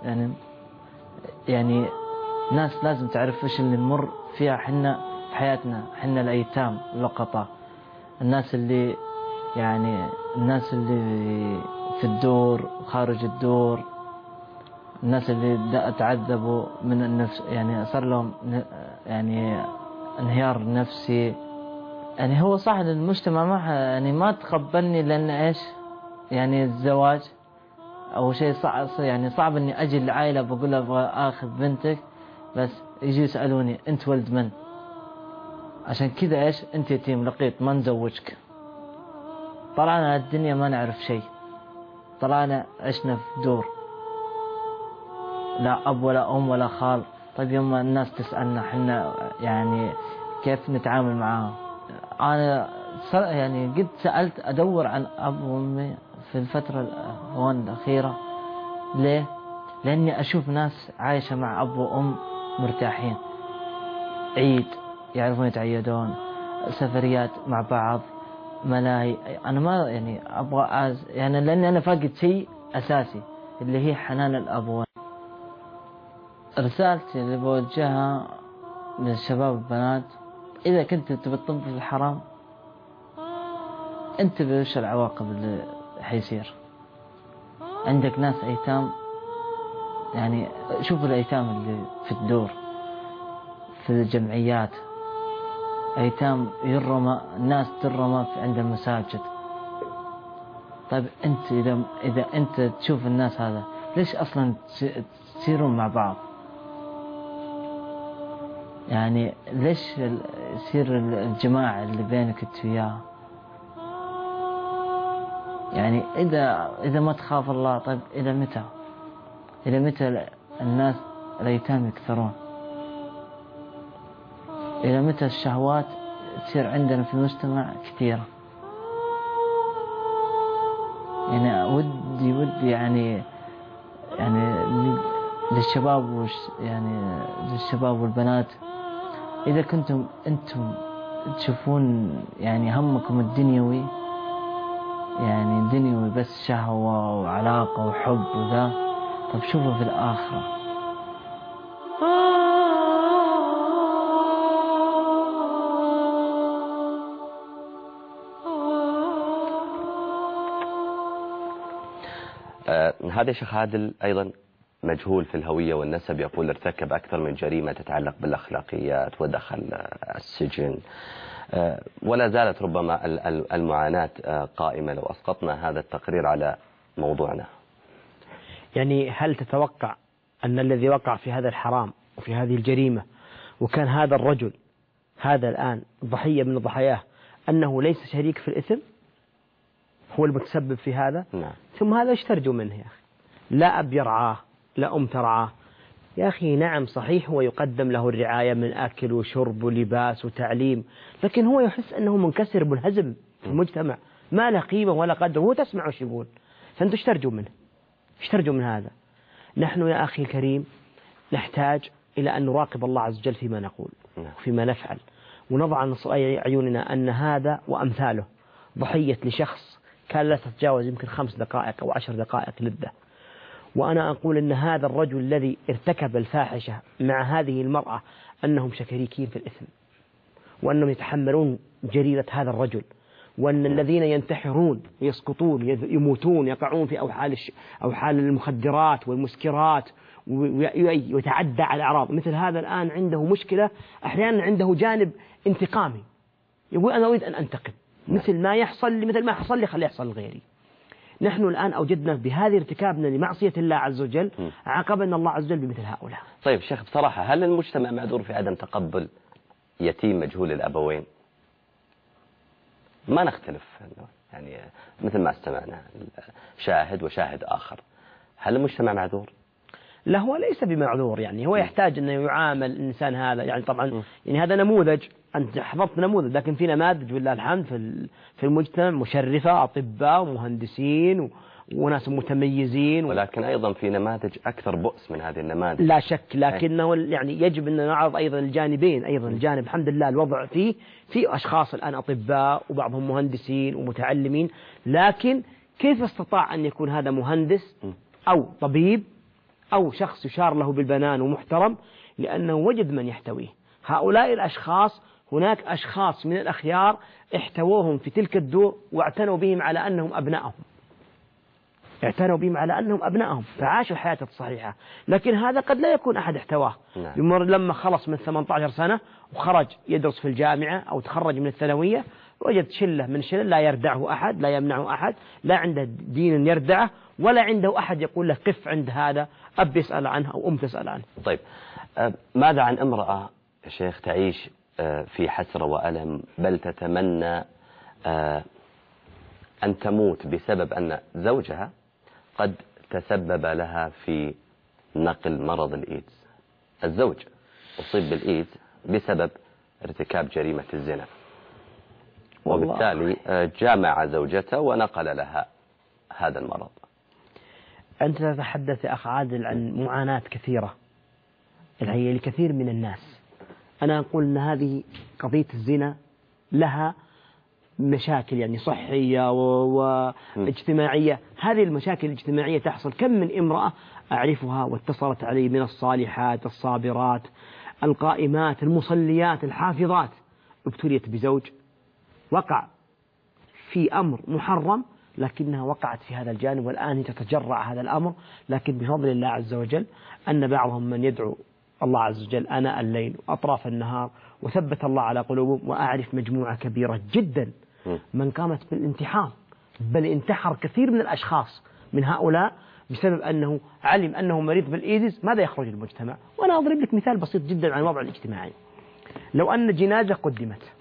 يعني ناس لازم تعرف إيش اللي نمر فيها حنا في حياتنا، حنا الأيتام اللقطة، الناس اللي في الدور وخارج الدور، الناس اللي تعذبوا من النفس، يعني صار لهم يعني انهيار نفسي. يعني هو صح المجتمع ما تقبلني، لأن إيش يعني الزواج أو شيء صعب، يعني صعب إني أجي العائلة بقول أبغى أخذ بنتك، بس يجي يسألوني أنت ولد من؟ عشان كذا إيش أنت يتيم لقيط ما نزوجك. طلعنا الدنيا ما نعرف شيء، طلعنا عشنا في دور لا أب ولا أم ولا خال. طيب يوم الناس تسألنا حنا يعني كيف نتعامل معاهم؟ أنا يعني قد سألت أدور عن أب وأمي في الفترة الأخيرة. ليه؟ لأني أشوف ناس عايشة مع أب وأم مرتاحين، عيد يعرفون يتعيدون، سفريات مع بعض، ملاهي. أنا ما يعني أبغى يعني لأني أنا فاقد شيء أساسي اللي هي حنان الأب والأم. رسالتي اللي بوجهها للشباب والبنات: إذا كنت تبي تطب في الحرام انتبه وش العواقب اللي حيصير. عندك ناس أيتام، يعني شوفوا الأيتام اللي في الدور في الجمعيات، أيتام يرمى، الناس ترمى عند المساجد. طيب أنت إذا أنت تشوف الناس هذا، ليش أصلا تصيرون مع بعض؟ يعني ليش يصير الجماعة اللي بينك أنت وياه؟ يعني إذا ما تخاف الله، طيب إلى متى؟ إلى متى الناس الأيتام يكثرون؟ إلى متى الشهوات تصير عندنا في المجتمع كثيرة؟ يعني ودي يعني للشباب يعني للشباب والبنات، إذا كنتم أنتم تشوفون يعني همكم الدنيوي، يعني دنيوي بس شهوة وعلاقة وحب وذا، طب شوفوا في الآخرة. هذا شيخ عادل أيضا مجهول في الهوية والنسب، يقول ارتكب أكثر من جريمة تتعلق بالأخلاقيات ودخل السجن، ولا زالت ربما المعاناة قائمة. لو أسقطنا هذا التقرير على موضوعنا، يعني هل تتوقع أن الذي وقع في هذا الحرام وفي هذه الجريمة وكان هذا الرجل هذا الآن ضحية من ضحاياه أنه ليس شريك في الإثم، هو المتسبب في هذا؟ نعم. ثم هذا ايش ترجو منه يا أخي؟ لا أب يرعاه، لا أم ترعاه. يا أخي نعم صحيح هو يقدم له الرعاية من أكل وشرب ولباس وتعليم، لكن هو يحس أنه منكسر منهزم في المجتمع، ما له قيمة ولا قدر، هو تسمع وش يقول. فأنت ايش ترجو منه؟ ايش ترجو من هذا؟ نحن يا أخي الكريم نحتاج إلى أن نراقب الله عز وجل فيما نقول وفيما نفعل، ونضع نصب عيوننا أن هذا وأمثاله ضحية لشخص كان لا تتجاوز يمكن 5 دقائق أو 10 دقائق لذة. وأنا أقول أن هذا الرجل الذي ارتكب الفاحشة مع هذه المرأة أنهم شريكين في الإثم، وأنهم يتحملون جريرة هذا الرجل، وأن الذين ينتحرون يسقطون يموتون يقعون في أوحال المخدرات والمسكرات ويتعدى على الأعراض. مثل هذا الآن عنده مشكلة، أحيانا عنده جانب انتقامي، يقول أنا أريد أن أنتقم، مثل ما حصل لي خليه يحصل لغيري. نحن الآن أوجدنا بهذه ارتكابنا لمعصية الله عز وجل عاقبنا الله عز وجل بمثل هؤلاء. طيب شيخ، بصراحة هل المجتمع معذور في عدم تقبل يتيم مجهول الأبوين؟ ما نختلف، يعني مثل ما استمعنا شاهد وشاهد آخر، هل المجتمع معذور؟ لا، هو ليس بمعذور، يعني هو يحتاج أنه يعامل الإنسان هذا، يعني طبعا يعني هذا نموذج، أنت حفظت نموذج، لكن في نماذج بالله الحمد في المجتمع مشرفة، أطباء ومهندسين وناس متميزين ولكن أيضا في نماذج أكثر بؤس من هذه النماذج لا شك، لكنه يعني يجب أن نعرض أيضا الجانبين. أيضا الجانب الحمد لله الوضع في أشخاص الآن أطباء وبعضهم مهندسين ومتعلمين، لكن كيف استطاع أن يكون هذا مهندس أو طبيب أو شخص يشار له بالبنان ومحترم؟ لأنه وجد من يحتويه. هؤلاء الأشخاص، هناك أشخاص من الأخيار احتووهم في تلك الدور واعتنوا بهم على أنهم أبنائهم، فعاشوا الحياة الصحيحة. لكن هذا قد لا يكون أحد احتواه. لما خلص من 18 سنة وخرج يدرس في الجامعة أو تخرج من الثانوية، وجد شلة من لا يردعه أحد، لا يمنعه أحد، لا عنده دين يردعه، ولا عنده أحد يقول له قف عند هذا، أب يسأل عنه أو أم تسأل عنه. طيب ماذا عن امرأة يا شيخ تعيش في حسرة وألم، بل تتمنى أن تموت بسبب أن زوجها قد تسبب لها في نقل مرض الإيدز؟ الزوج أصيب بالإيدز بسبب ارتكاب جريمة الزنا. وبالتالي جامع زوجته ونقل لها هذا المرض. أنت تتحدث يا أخ عادل عن معاناة كثيرة هي لكثير من الناس. أنا أقول أن هذه قضية الزنا لها مشاكل يعني صحية واجتماعية. هذه المشاكل الاجتماعية تحصل. كم من امرأة أعرفها واتصلت علي من الصالحات الصابرات القائمات المصليات الحافظات ابتليت بزوج وقع في أمر محرم، لكنها وقعت في هذا الجانب والآن تتجرع هذا الأمر. لكن بفضل الله عز وجل أن بعضهم من يدعو الله عز وجل آناء الليل وأطراف النهار وثبت الله على قلوبهم. وأعرف مجموعة كبيرة جدا من قامت بالانتحار، بل انتحر كثير من الأشخاص من هؤلاء بسبب أنه علم أنه مريض بالإيدز. ماذا يخرج المجتمع؟ وأنا أضرب لك مثال بسيط جدا عن الوضع الاجتماعي. لو أن جنازة قدمت،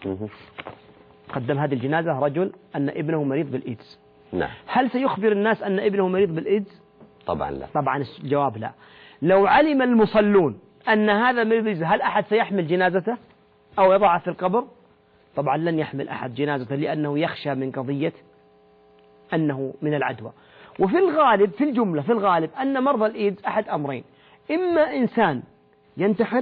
قدم هذه الجنازة رجل أن ابنه مريض بالإيدز، نعم. هل سيخبر الناس أن ابنه مريض بالإيدز؟ طبعا لا. طبعا الجواب لا. لو علم المصلون أن هذا مريض بالإيدز هل أحد سيحمل جنازته أو يضعها في القبر؟ طبعا لن يحمل أحد جنازته، لأنه يخشى من قضية أنه من العدوى. وفي الغالب في الجملة في الغالب أن مرضى الإيدز أحد أمرين: إما إنسان ينتحر،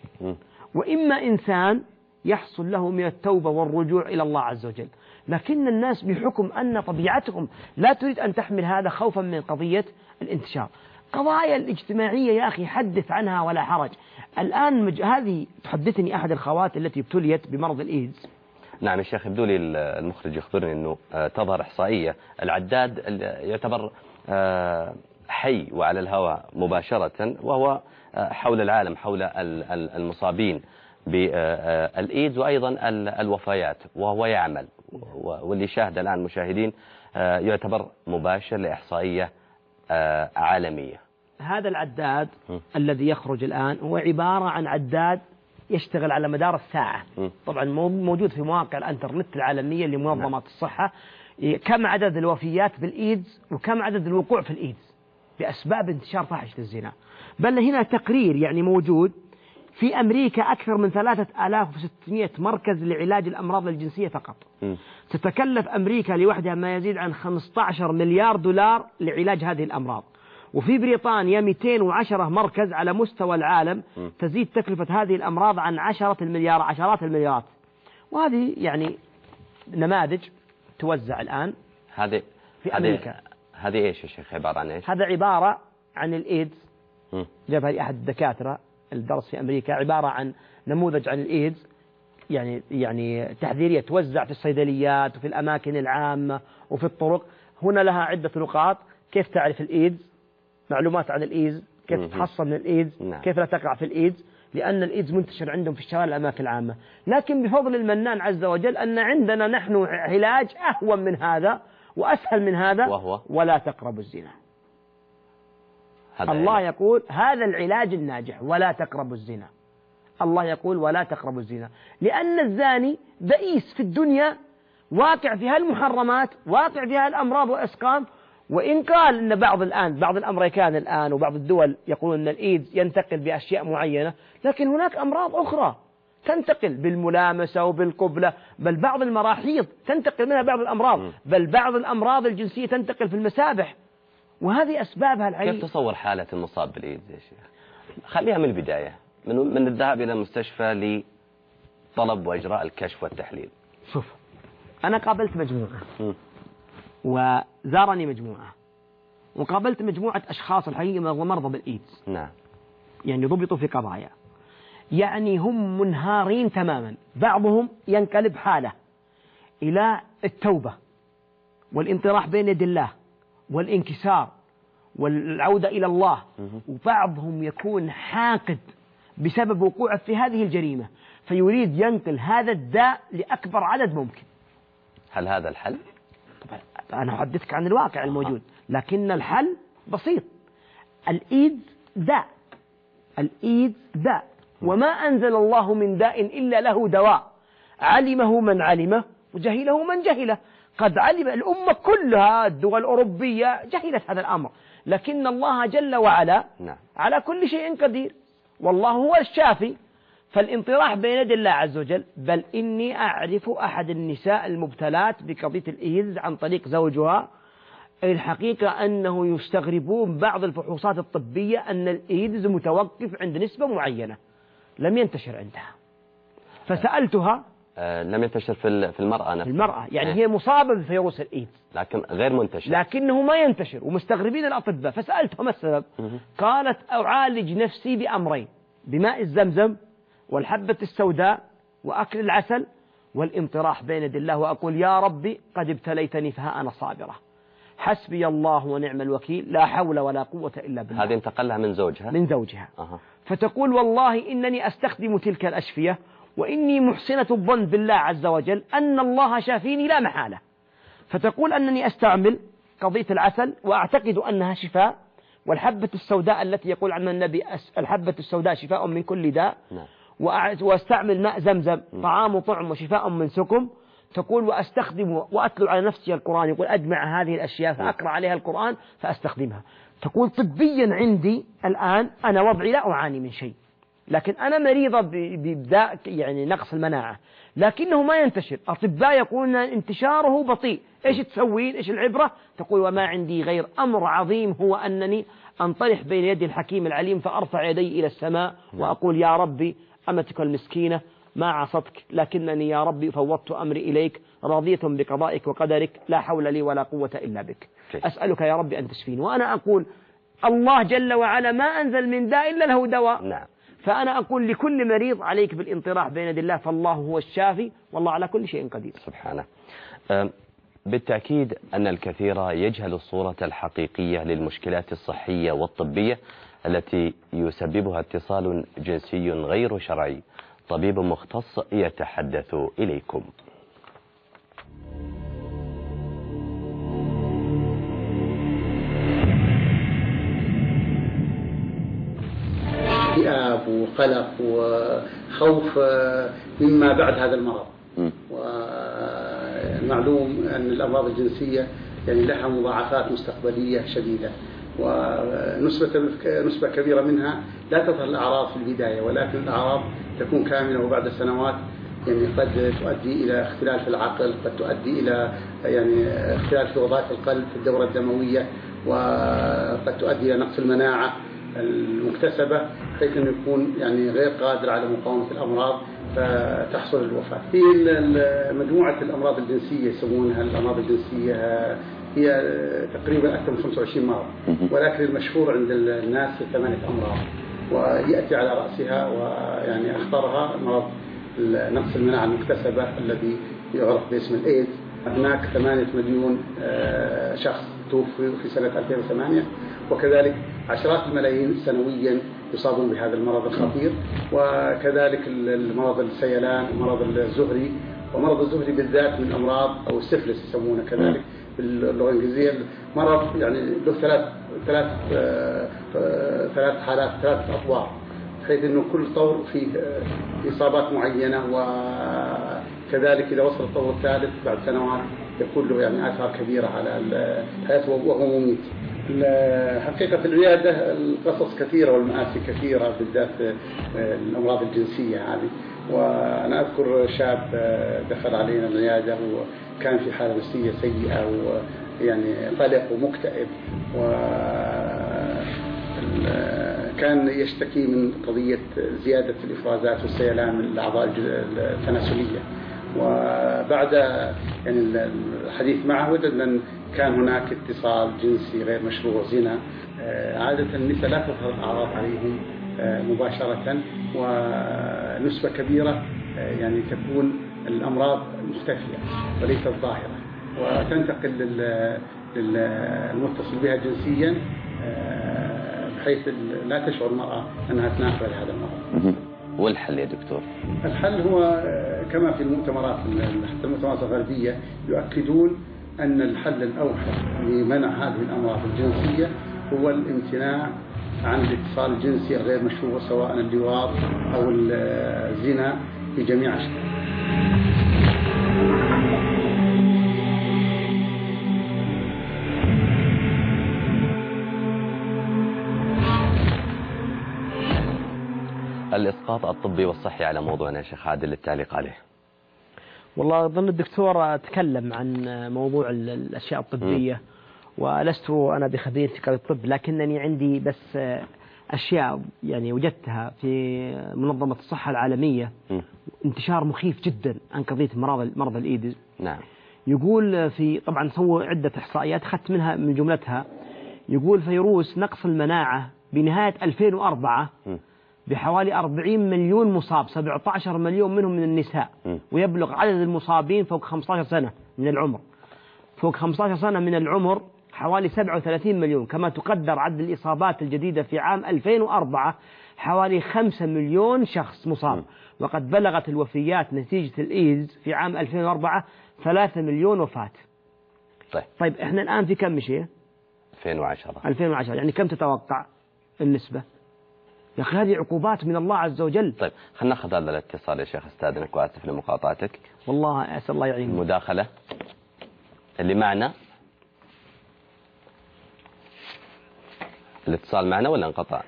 وإما إنسان يحصل له من التوبة والرجوع إلى الله عز وجل. لكن الناس بحكم أن طبيعتهم لا تريد أن تحمل هذا خوفا من قضية الانتشار. قضايا الاجتماعية يا أخي حدث عنها ولا حرج. الآن هذه تحدثني أحد الخوات التي ابتليت بمرض الإيدز. نعم يا شيخ، يبدو لي المخرج يخبرني أنه تظهر إحصائية العداد يعتبر حي وعلى الهواء مباشرة، وهو حول العالم حول المصابين بالإيدز وأيضا الوفيات، وهو يعمل واللي شاهد الآن مشاهدين يعتبر مباشر لإحصائية عالمية. هذا العداد الذي يخرج الآن هو عبارة عن عداد يشتغل على مدار الساعة. طبعا موجود في مواقع الانترنت العالمية لمنظمة الصحة كم عدد الوفيات بالإيدز وكم عدد الوقوع في الإيدز بأسباب انتشار فاحشة الزنا. بل هنا تقرير يعني موجود في أمريكا أكثر من 3600 مركز لعلاج الأمراض الجنسية فقط. تتكلف أمريكا لوحدها ما يزيد عن 15 مليار دولار لعلاج هذه الأمراض. وفي بريطانيا 210 مركز على مستوى العالم تزيد تكلفة هذه الأمراض عن عشرات المليارات. وهذه يعني نماذج توزع الآن هذه في أمريكا. هذه إيش يا شيخ؟ عبارة عن إيش؟ هذا عبارة عن الإيدز. جابها لي أحد الدكاترة الدرس في أمريكا، عبارة عن نموذج عن الإيدز يعني تحذيرية توزع في الصيدليات وفي الأماكن العامة وفي الطرق. هنا لها عدة نقاط: كيف تعرف الإيدز، معلومات عن الإيدز، كيف تتحصن من الإيدز، كيف لا تقع في الإيدز، لأن الإيدز منتشر عندهم في الشوارع الأماكن العامة. لكن بفضل المنان عز وجل أن عندنا نحن علاج أهون من هذا وأسهل من هذا، وهو ولا تقربوا الزنا. الله يقول هذا العلاج الناجح: ولا تقربوا الزنا. الله يقول ولا تقربوا الزنا، لأن الزاني بئيس في الدنيا، واقع في هالمحرمات، واقع في هالأمراض وأسقام. وإن قال أن بعض الأمريكان الآن وبعض الدول يقولون أن الإيدز ينتقل بأشياء معينة، لكن هناك أمراض أخرى تنتقل بالملامسة وبالقبلة، بل بعض المراحيض تنتقل منها بعض الأمراض، بل بعض الأمراض الجنسية تنتقل في المسابح، وهذه أسبابها العليا. كيف تصور حالة المصاب بالإيدز يا شيخ؟ خليها من البداية، من الذهاب إلى المستشفى لطلب وإجراء الكشف والتحليل. شوف، أنا قابلت مجموعة وزارني مجموعة، وقابلت مجموعة أشخاص الحقيقة مرضى بالإيدز. نعم. يعني ضبطوا في قضايا، يعني هم منهارين تماما. بعضهم ينقلب حاله إلى التوبة والانطراح بين يد الله والانكسار والعودة إلى الله، وبعضهم يكون حاقد بسبب وقوعه في هذه الجريمة، فيريد ينقل هذا الداء لأكبر عدد ممكن. هل هذا الحل؟ طبعا أنا أحدثك عن الواقع الموجود، لكن الحل بسيط. الإيدز داء، الإيدز داء، وما أنزل الله من داء إلا له دواء، علمه من علمه وجهله من جهله. قد علم الأمة كلها، الدول الأوروبية جهلت هذا الأمر، لكن الله جل وعلا على كل شيء قدير، والله هو الشافي. فالانطراح بين يدي الله عز وجل. بل إني أعرف أحد النساء المبتلات بقضية الإيدز عن طريق زوجها، الحقيقة أنه يستغربون بعض الفحوصات الطبية أن الإيدز متوقف عند نسبة معينة لم ينتشر عندها. فسألتها لم ينتشر في المرأة نفسها. في المرأة يعني هي مصابة بفيروس الإيدز لكن غير منتشر، لكنه ما ينتشر ومستغربين الأطباء. فسألتها ما السبب؟ قالت أعالج نفسي بأمرين: بماء الزمزم والحبة السوداء وأكل العسل والانطراح بين يدي الله، وأقول يا ربي قد ابتليتني فها أنا صابرة، حسبي الله ونعم الوكيل، لا حول ولا قوة إلا بالله. هذه انتقلها من زوجها؟ من زوجها. فتقول والله إنني أستخدم تلك الأشفية وإني محسنة الظن بالله عز وجل أن الله شافيني لا محالة. فتقول أنني أستعمل قضية العسل وأعتقد أنها شفاء، والحبة السوداء التي يقول عنها النبي الحبة السوداء شفاء من كل داء، وأستعمل ماء زمزم طعام طعم وشفاء من سقم. تقول وأستخدم وأتلو على نفسي القرآن، يقول أجمع هذه الأشياء فأقرأ عليها القرآن فأستخدمها. تقول طبيا عندي الآن أنا وضعي لا أعاني من شيء، لكن أنا مريضة ببداء يعني نقص المناعة، لكنه ما ينتشر. أطباء يقولون انتشاره بطيء. إيش تسوين؟ إيش العبرة؟ تقول وما عندي غير أمر عظيم، هو أنني أنطرح بين يدي الحكيم العليم فأرفع يدي إلى السماء وأقول يا ربي أمتك المسكينة ما عصتك، لكنني يا ربي فوضت أمري إليك، راضية بقضائك وقدرك، لا حول لي ولا قوة إلا بك، أسألك يا ربي أن تشفيني. وأنا أقول الله جل وعلا ما أنزل من داء إلا له دواء. نعم. فأنا أقول لكل مريض عليك بالانطراح بين يدي الله، فالله هو الشافي والله على كل شيء قدير سبحانه. بالتأكيد أن الكثير يجهل الصورة الحقيقية للمشكلات الصحية والطبية التي يسببها اتصال جنسي غير شرعي. طبيب مختص يتحدث إليكم. اكتئاب وقلق وخوف مما بعد هذا المرض. ومعلوم أن الأمراض الجنسية يعني لها مضاعفات مستقبلية شديدة، ونسبة كبيرة منها لا تظهر الأعراض في البداية، ولكن الأعراض تكون كاملة وبعد سنوات يعني قد تؤدي إلى اختلال في العقل، قد تؤدي إلى يعني اختلال في وظائف القلب في الدورة الدموية، وقد تؤدي إلى نقص المناعة المكتسبة بحيث أنه يكون يعني غير قادر على مقاومة الأمراض فتحصل الوفاة. في مجموعة الأمراض الجنسية يسمونها الأمراض الجنسية هي تقريبا أكثر من 25 مرض، ولكن المشهور عند الناس 8 أمراض، ويأتي على رأسها ويعني أخطرها مرض نقص المناعة المكتسبة الذي يعرف باسم الإيدز. هناك 8 مليون شخص توفوا في سنة 2008، وكذلك عشرات الملايين سنويا يصابون بهذا المرض الخطير، وكذلك المرض السيلان ومرض الزهري، ومرض الزهري بالذات من أمراض أو السفلس يسمونه كذلك باللغة الإنجليزية. مرض يعني له ثلاث حالات، 3 أطوار، بحيث أنه كل طور فيه إصابات معينة، وكذلك إذا وصل الطور الثالث بعد سنوات يكون له يعني آثار كبيرة على الحياة وهو مميت. الحقيقة في العيادة القصص كثيرة والمآسي كثيرة بالذات الأمراض الجنسية هذه. وأنا أذكر شاب دخل علينا العيادة وكان في حالة نفسية سيئة ويعني قلق ومكتئب، وكان يشتكي من قضية زيادة الإفرازات والسيلان من الأعضاء التناسلية. وبعد يعني الحديث معه وجدنا أن كان هناك اتصال جنسي غير مشروع، زنا. عادة النساء لا تظهر الأعراض عليهم مباشرة، ونسبة كبيرة يعني تكون الأمراض مختفية وليست ظاهرة، وتنتقل للمتصل بها جنسيا بحيث لا تشعر المرأة أنها تناقل هذا المرض. والحل يا دكتور؟ الحل هو كما في المؤتمرات، حتى المؤتمرات الغربية يؤكدون أن الحل الأوحد لمنع هذه الأمراض الجنسية هو الامتناع عن الاتصال الجنسي الغير مشروع، سواء اللواط أو الزنا في جميع أشكاله. الإسقاط الطبي والصحي على موضوعنا يا شيخ عادل للتعليق عليه. والله أظن الدكتور تكلم عن موضوع الأشياء الطبية، ولست أنا بخبير في الطب، لكنني عندي بس أشياء يعني وجدتها في منظمة الصحة العالمية، انتشار مخيف جدا عن قضية مرض الإيدز. نعم. يقول في طبعا سووا عدة إحصائيات أخذت منها من جملتها، يقول فيروس نقص المناعة بنهاية 2004 بحوالي 40 مليون مصاب، 17 مليون منهم من النساء، ويبلغ عدد المصابين فوق 15 سنة من العمر، فوق 15 سنة من العمر حوالي 37 مليون. كما تقدر عدد الإصابات الجديدة في عام 2004 حوالي 5 مليون شخص مصاب، وقد بلغت الوفيات نتيجة الإيدز في عام 2004 3 مليون وفاة. طيب احنا الآن في كم شيء؟ 2010 يعني كم تتوقع النسبة؟ يا أخي هذه عقوبات من الله عز وجل. طيب خلينا ناخذ هذا الاتصال يا شيخ، استاذنك واسف لمقاطعتك. والله أسأل الله يعينك. المداخلة اللي معنا، الاتصال معنا ولا انقطع؟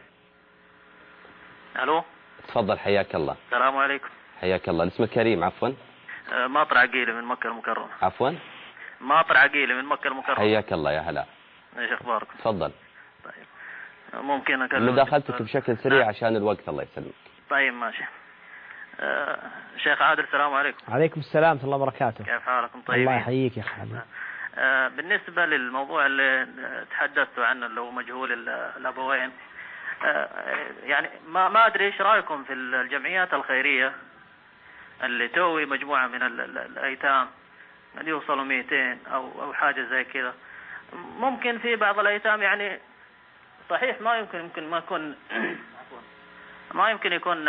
الو تفضل حياك الله. السلام عليكم. حياك الله. اسمك كريم عفوا؟ ماطر عقيلي من مكة المكرمة. عفوا؟ ماطر عقيلي من مكة المكرمة. حياك الله. يا هلا. ايش اخباركم؟ تفضل. طيب ممكن اكلم مداخلتك بشكل سريع عشان الوقت الله يسلمك. طيب ماشي. شيخ عادل السلام عليكم. عليكم السلام ورحمة الله وبركاته. كيف حالكم؟ طيبين؟ الله يحييك يا أخي. بالنسبة للموضوع اللي تحدثتوا عنه اللي هو مجهول الأبوين، يعني ما أدري إيش رأيكم في الجمعيات الخيرية اللي توي مجموعة من الأيتام اللي يوصلوا 200 أو حاجة زي كذا. ممكن في بعض الأيتام يعني صحيح يمكن ما يمكن يكون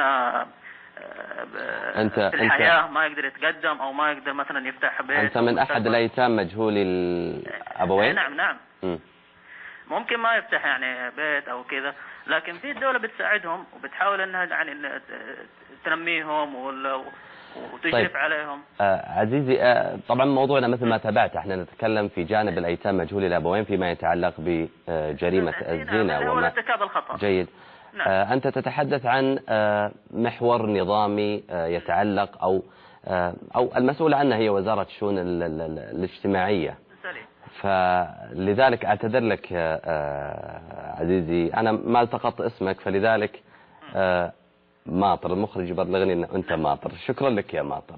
في الحياة ما يقدر يتقدم أو ما يقدر مثلا يفتح بيت. أنت من أحد الأيتام مجهولي الأبوين؟ نعم. ممكن ما يفتح يعني بيت أو كذا، لكن في الدولة بتساعدهم وبتحاول أنها يعني تنميهم وتشرف طيب. عليهم. عزيزي طبعا موضوعنا مثل ما تابعت احنا نتكلم في جانب الأيتام مجهولي الأبوين فيما يتعلق بجريمة الزنا وما ارتكاب الخطأ. جيد. نعم. أنت تتحدث عن محور نظامي يتعلق أو المسؤول عنه هي وزارة الشؤون الاجتماعية. فلذلك أعتذر لك عزيزي، أنا ما التقطت اسمك، فلذلك ماطر المخرج يبلغني أن أنت ماطر. شكرا لك يا ماطر.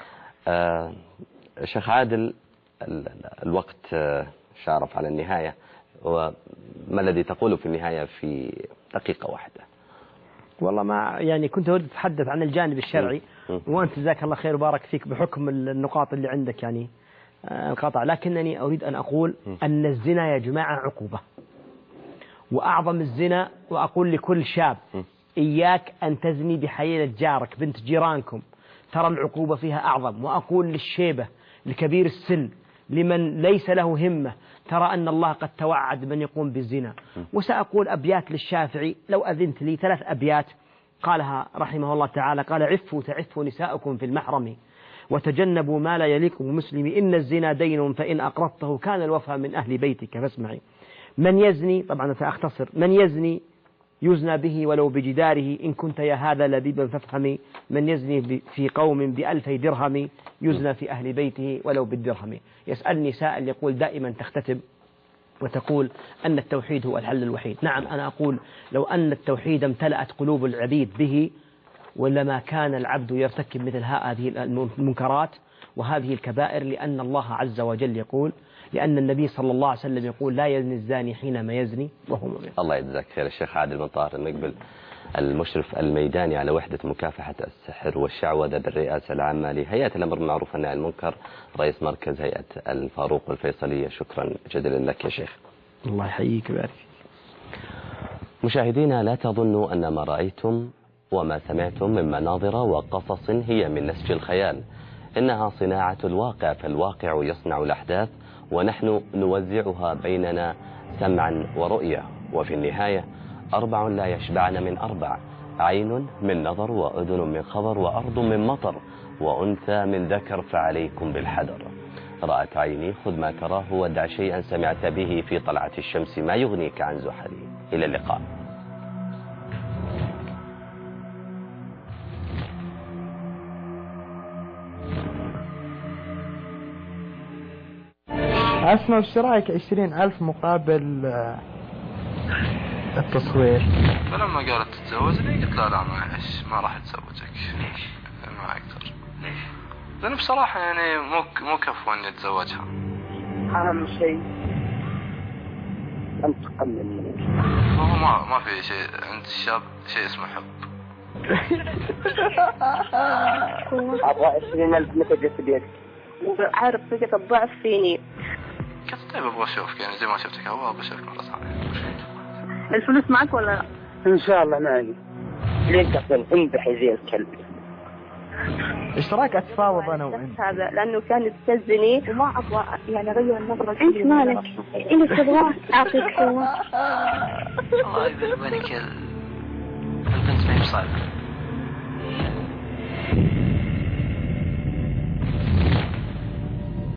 شيخ عادل، الوقت شارف على النهاية، وما الذي تقوله في النهاية في دقيقة واحدة؟ والله ما يعني كنت أريد أتحدث عن الجانب الشرعي، وأنت جزاك الله خير وبارك فيك بحكم النقاط اللي عندك يعني القطع، لكنني أريد أن أقول أن الزنا يا جماعة عقوبة، وأعظم الزنا، وأقول لكل شاب إياك أن تزني بحيلة جارك بنت جيرانكم، ترى العقوبة فيها أعظم. وأقول للشيبة لكبير السن لمن ليس له همة، ترى أن الله قد توعد من يقوم بالزنا. وسأقول أبيات للشافعي لو أذنت لي، 3 أبيات قالها رحمه الله تعالى، قال: عفوا تعفوا نساؤكم في المحرم، وتجنبوا ما لا يليق بمسلم، إن الزنا دين فإن أقرضته كان الوفى من أهل بيتك فاسمعي. من يزني، طبعا سأختصر، من يزني يزنى به ولو بجداره، إن كنت يا هذا لبيبا فافهمي، من يزني في قوم ب2000 درهم يزنى في أهل بيته ولو بالدرهم. يسألني سائل يقول دائما تختتم وتقول أن التوحيد هو الحل الوحيد. نعم، أنا أقول لو أن التوحيد امتلأت قلوب العبيد به ولما كان العبد يرتكب مثل هذه المنكرات وهذه الكبائر، لأن الله عز وجل يقول، لأن النبي صلى الله عليه وسلم يقول: لا يزني الزاني حينما يزني وهو مؤمن. الله يجزاك خير الشيخ عادل بن طاهر المقبل، المشرف الميداني على وحدة مكافحة السحر والشعوذة بالرئاسة العامة لهيئة الأمر بالمعروف والنهي عن المنكر، رئيس مركز هيئة الفاروق والفيصلية. شكرا جزيلا لك يا شيخ. الله يحييك ويبارك فيك. مشاهدينا، لا تظنوا أن ما رأيتم وما سمعتم من مناظر وقصص هي من نسج الخيال، إنها صناعة الواقع، فالواقع يصنع الأحداث ونحن نوزعها بيننا سمعا ورؤية. وفي النهاية 4 لا يشبعن من 4: عين من نظر، وأذن من خبر، وأرض من مطر، وأنثى من ذكر، فعليكم بالحذر. رأت عيني خذ ما تراه، ودع شيئا سمعت به في طلعة الشمس ما يغنيك عن زحلي. إلى اللقاء. أسمع ايش رأيك 20,000 مقابل التصوير. فلما قالت تتزوجني قلت لا ما راح اتزوجك. ليش؟ ما اقدر. ليش؟ لأن بصراحة يعني مو كفو اني اتزوجها. أهم شيء أن تقلل. هو ما في شيء عند الشاب شيء اسمه حب. أبغى 20,000 متى جت بيدك؟ عارف فكرة الضعف فيني. قلت طيب ابغى اشوفك يعني زي ما شفتك اول ابغى اشوفك مرة ثانية. الفلوس معك ولا لا؟ إن شاء الله معي. لين تصل انبحي زي الكلب. ايش رايك اتفاوض انا وانت؟ هذا لانه كان يستزني وما ابغى يعني اغير النظرة. انت مالك؟ انت تبغى اعطيك قوة. الله يبين بينك البنت ما هي بصعبة.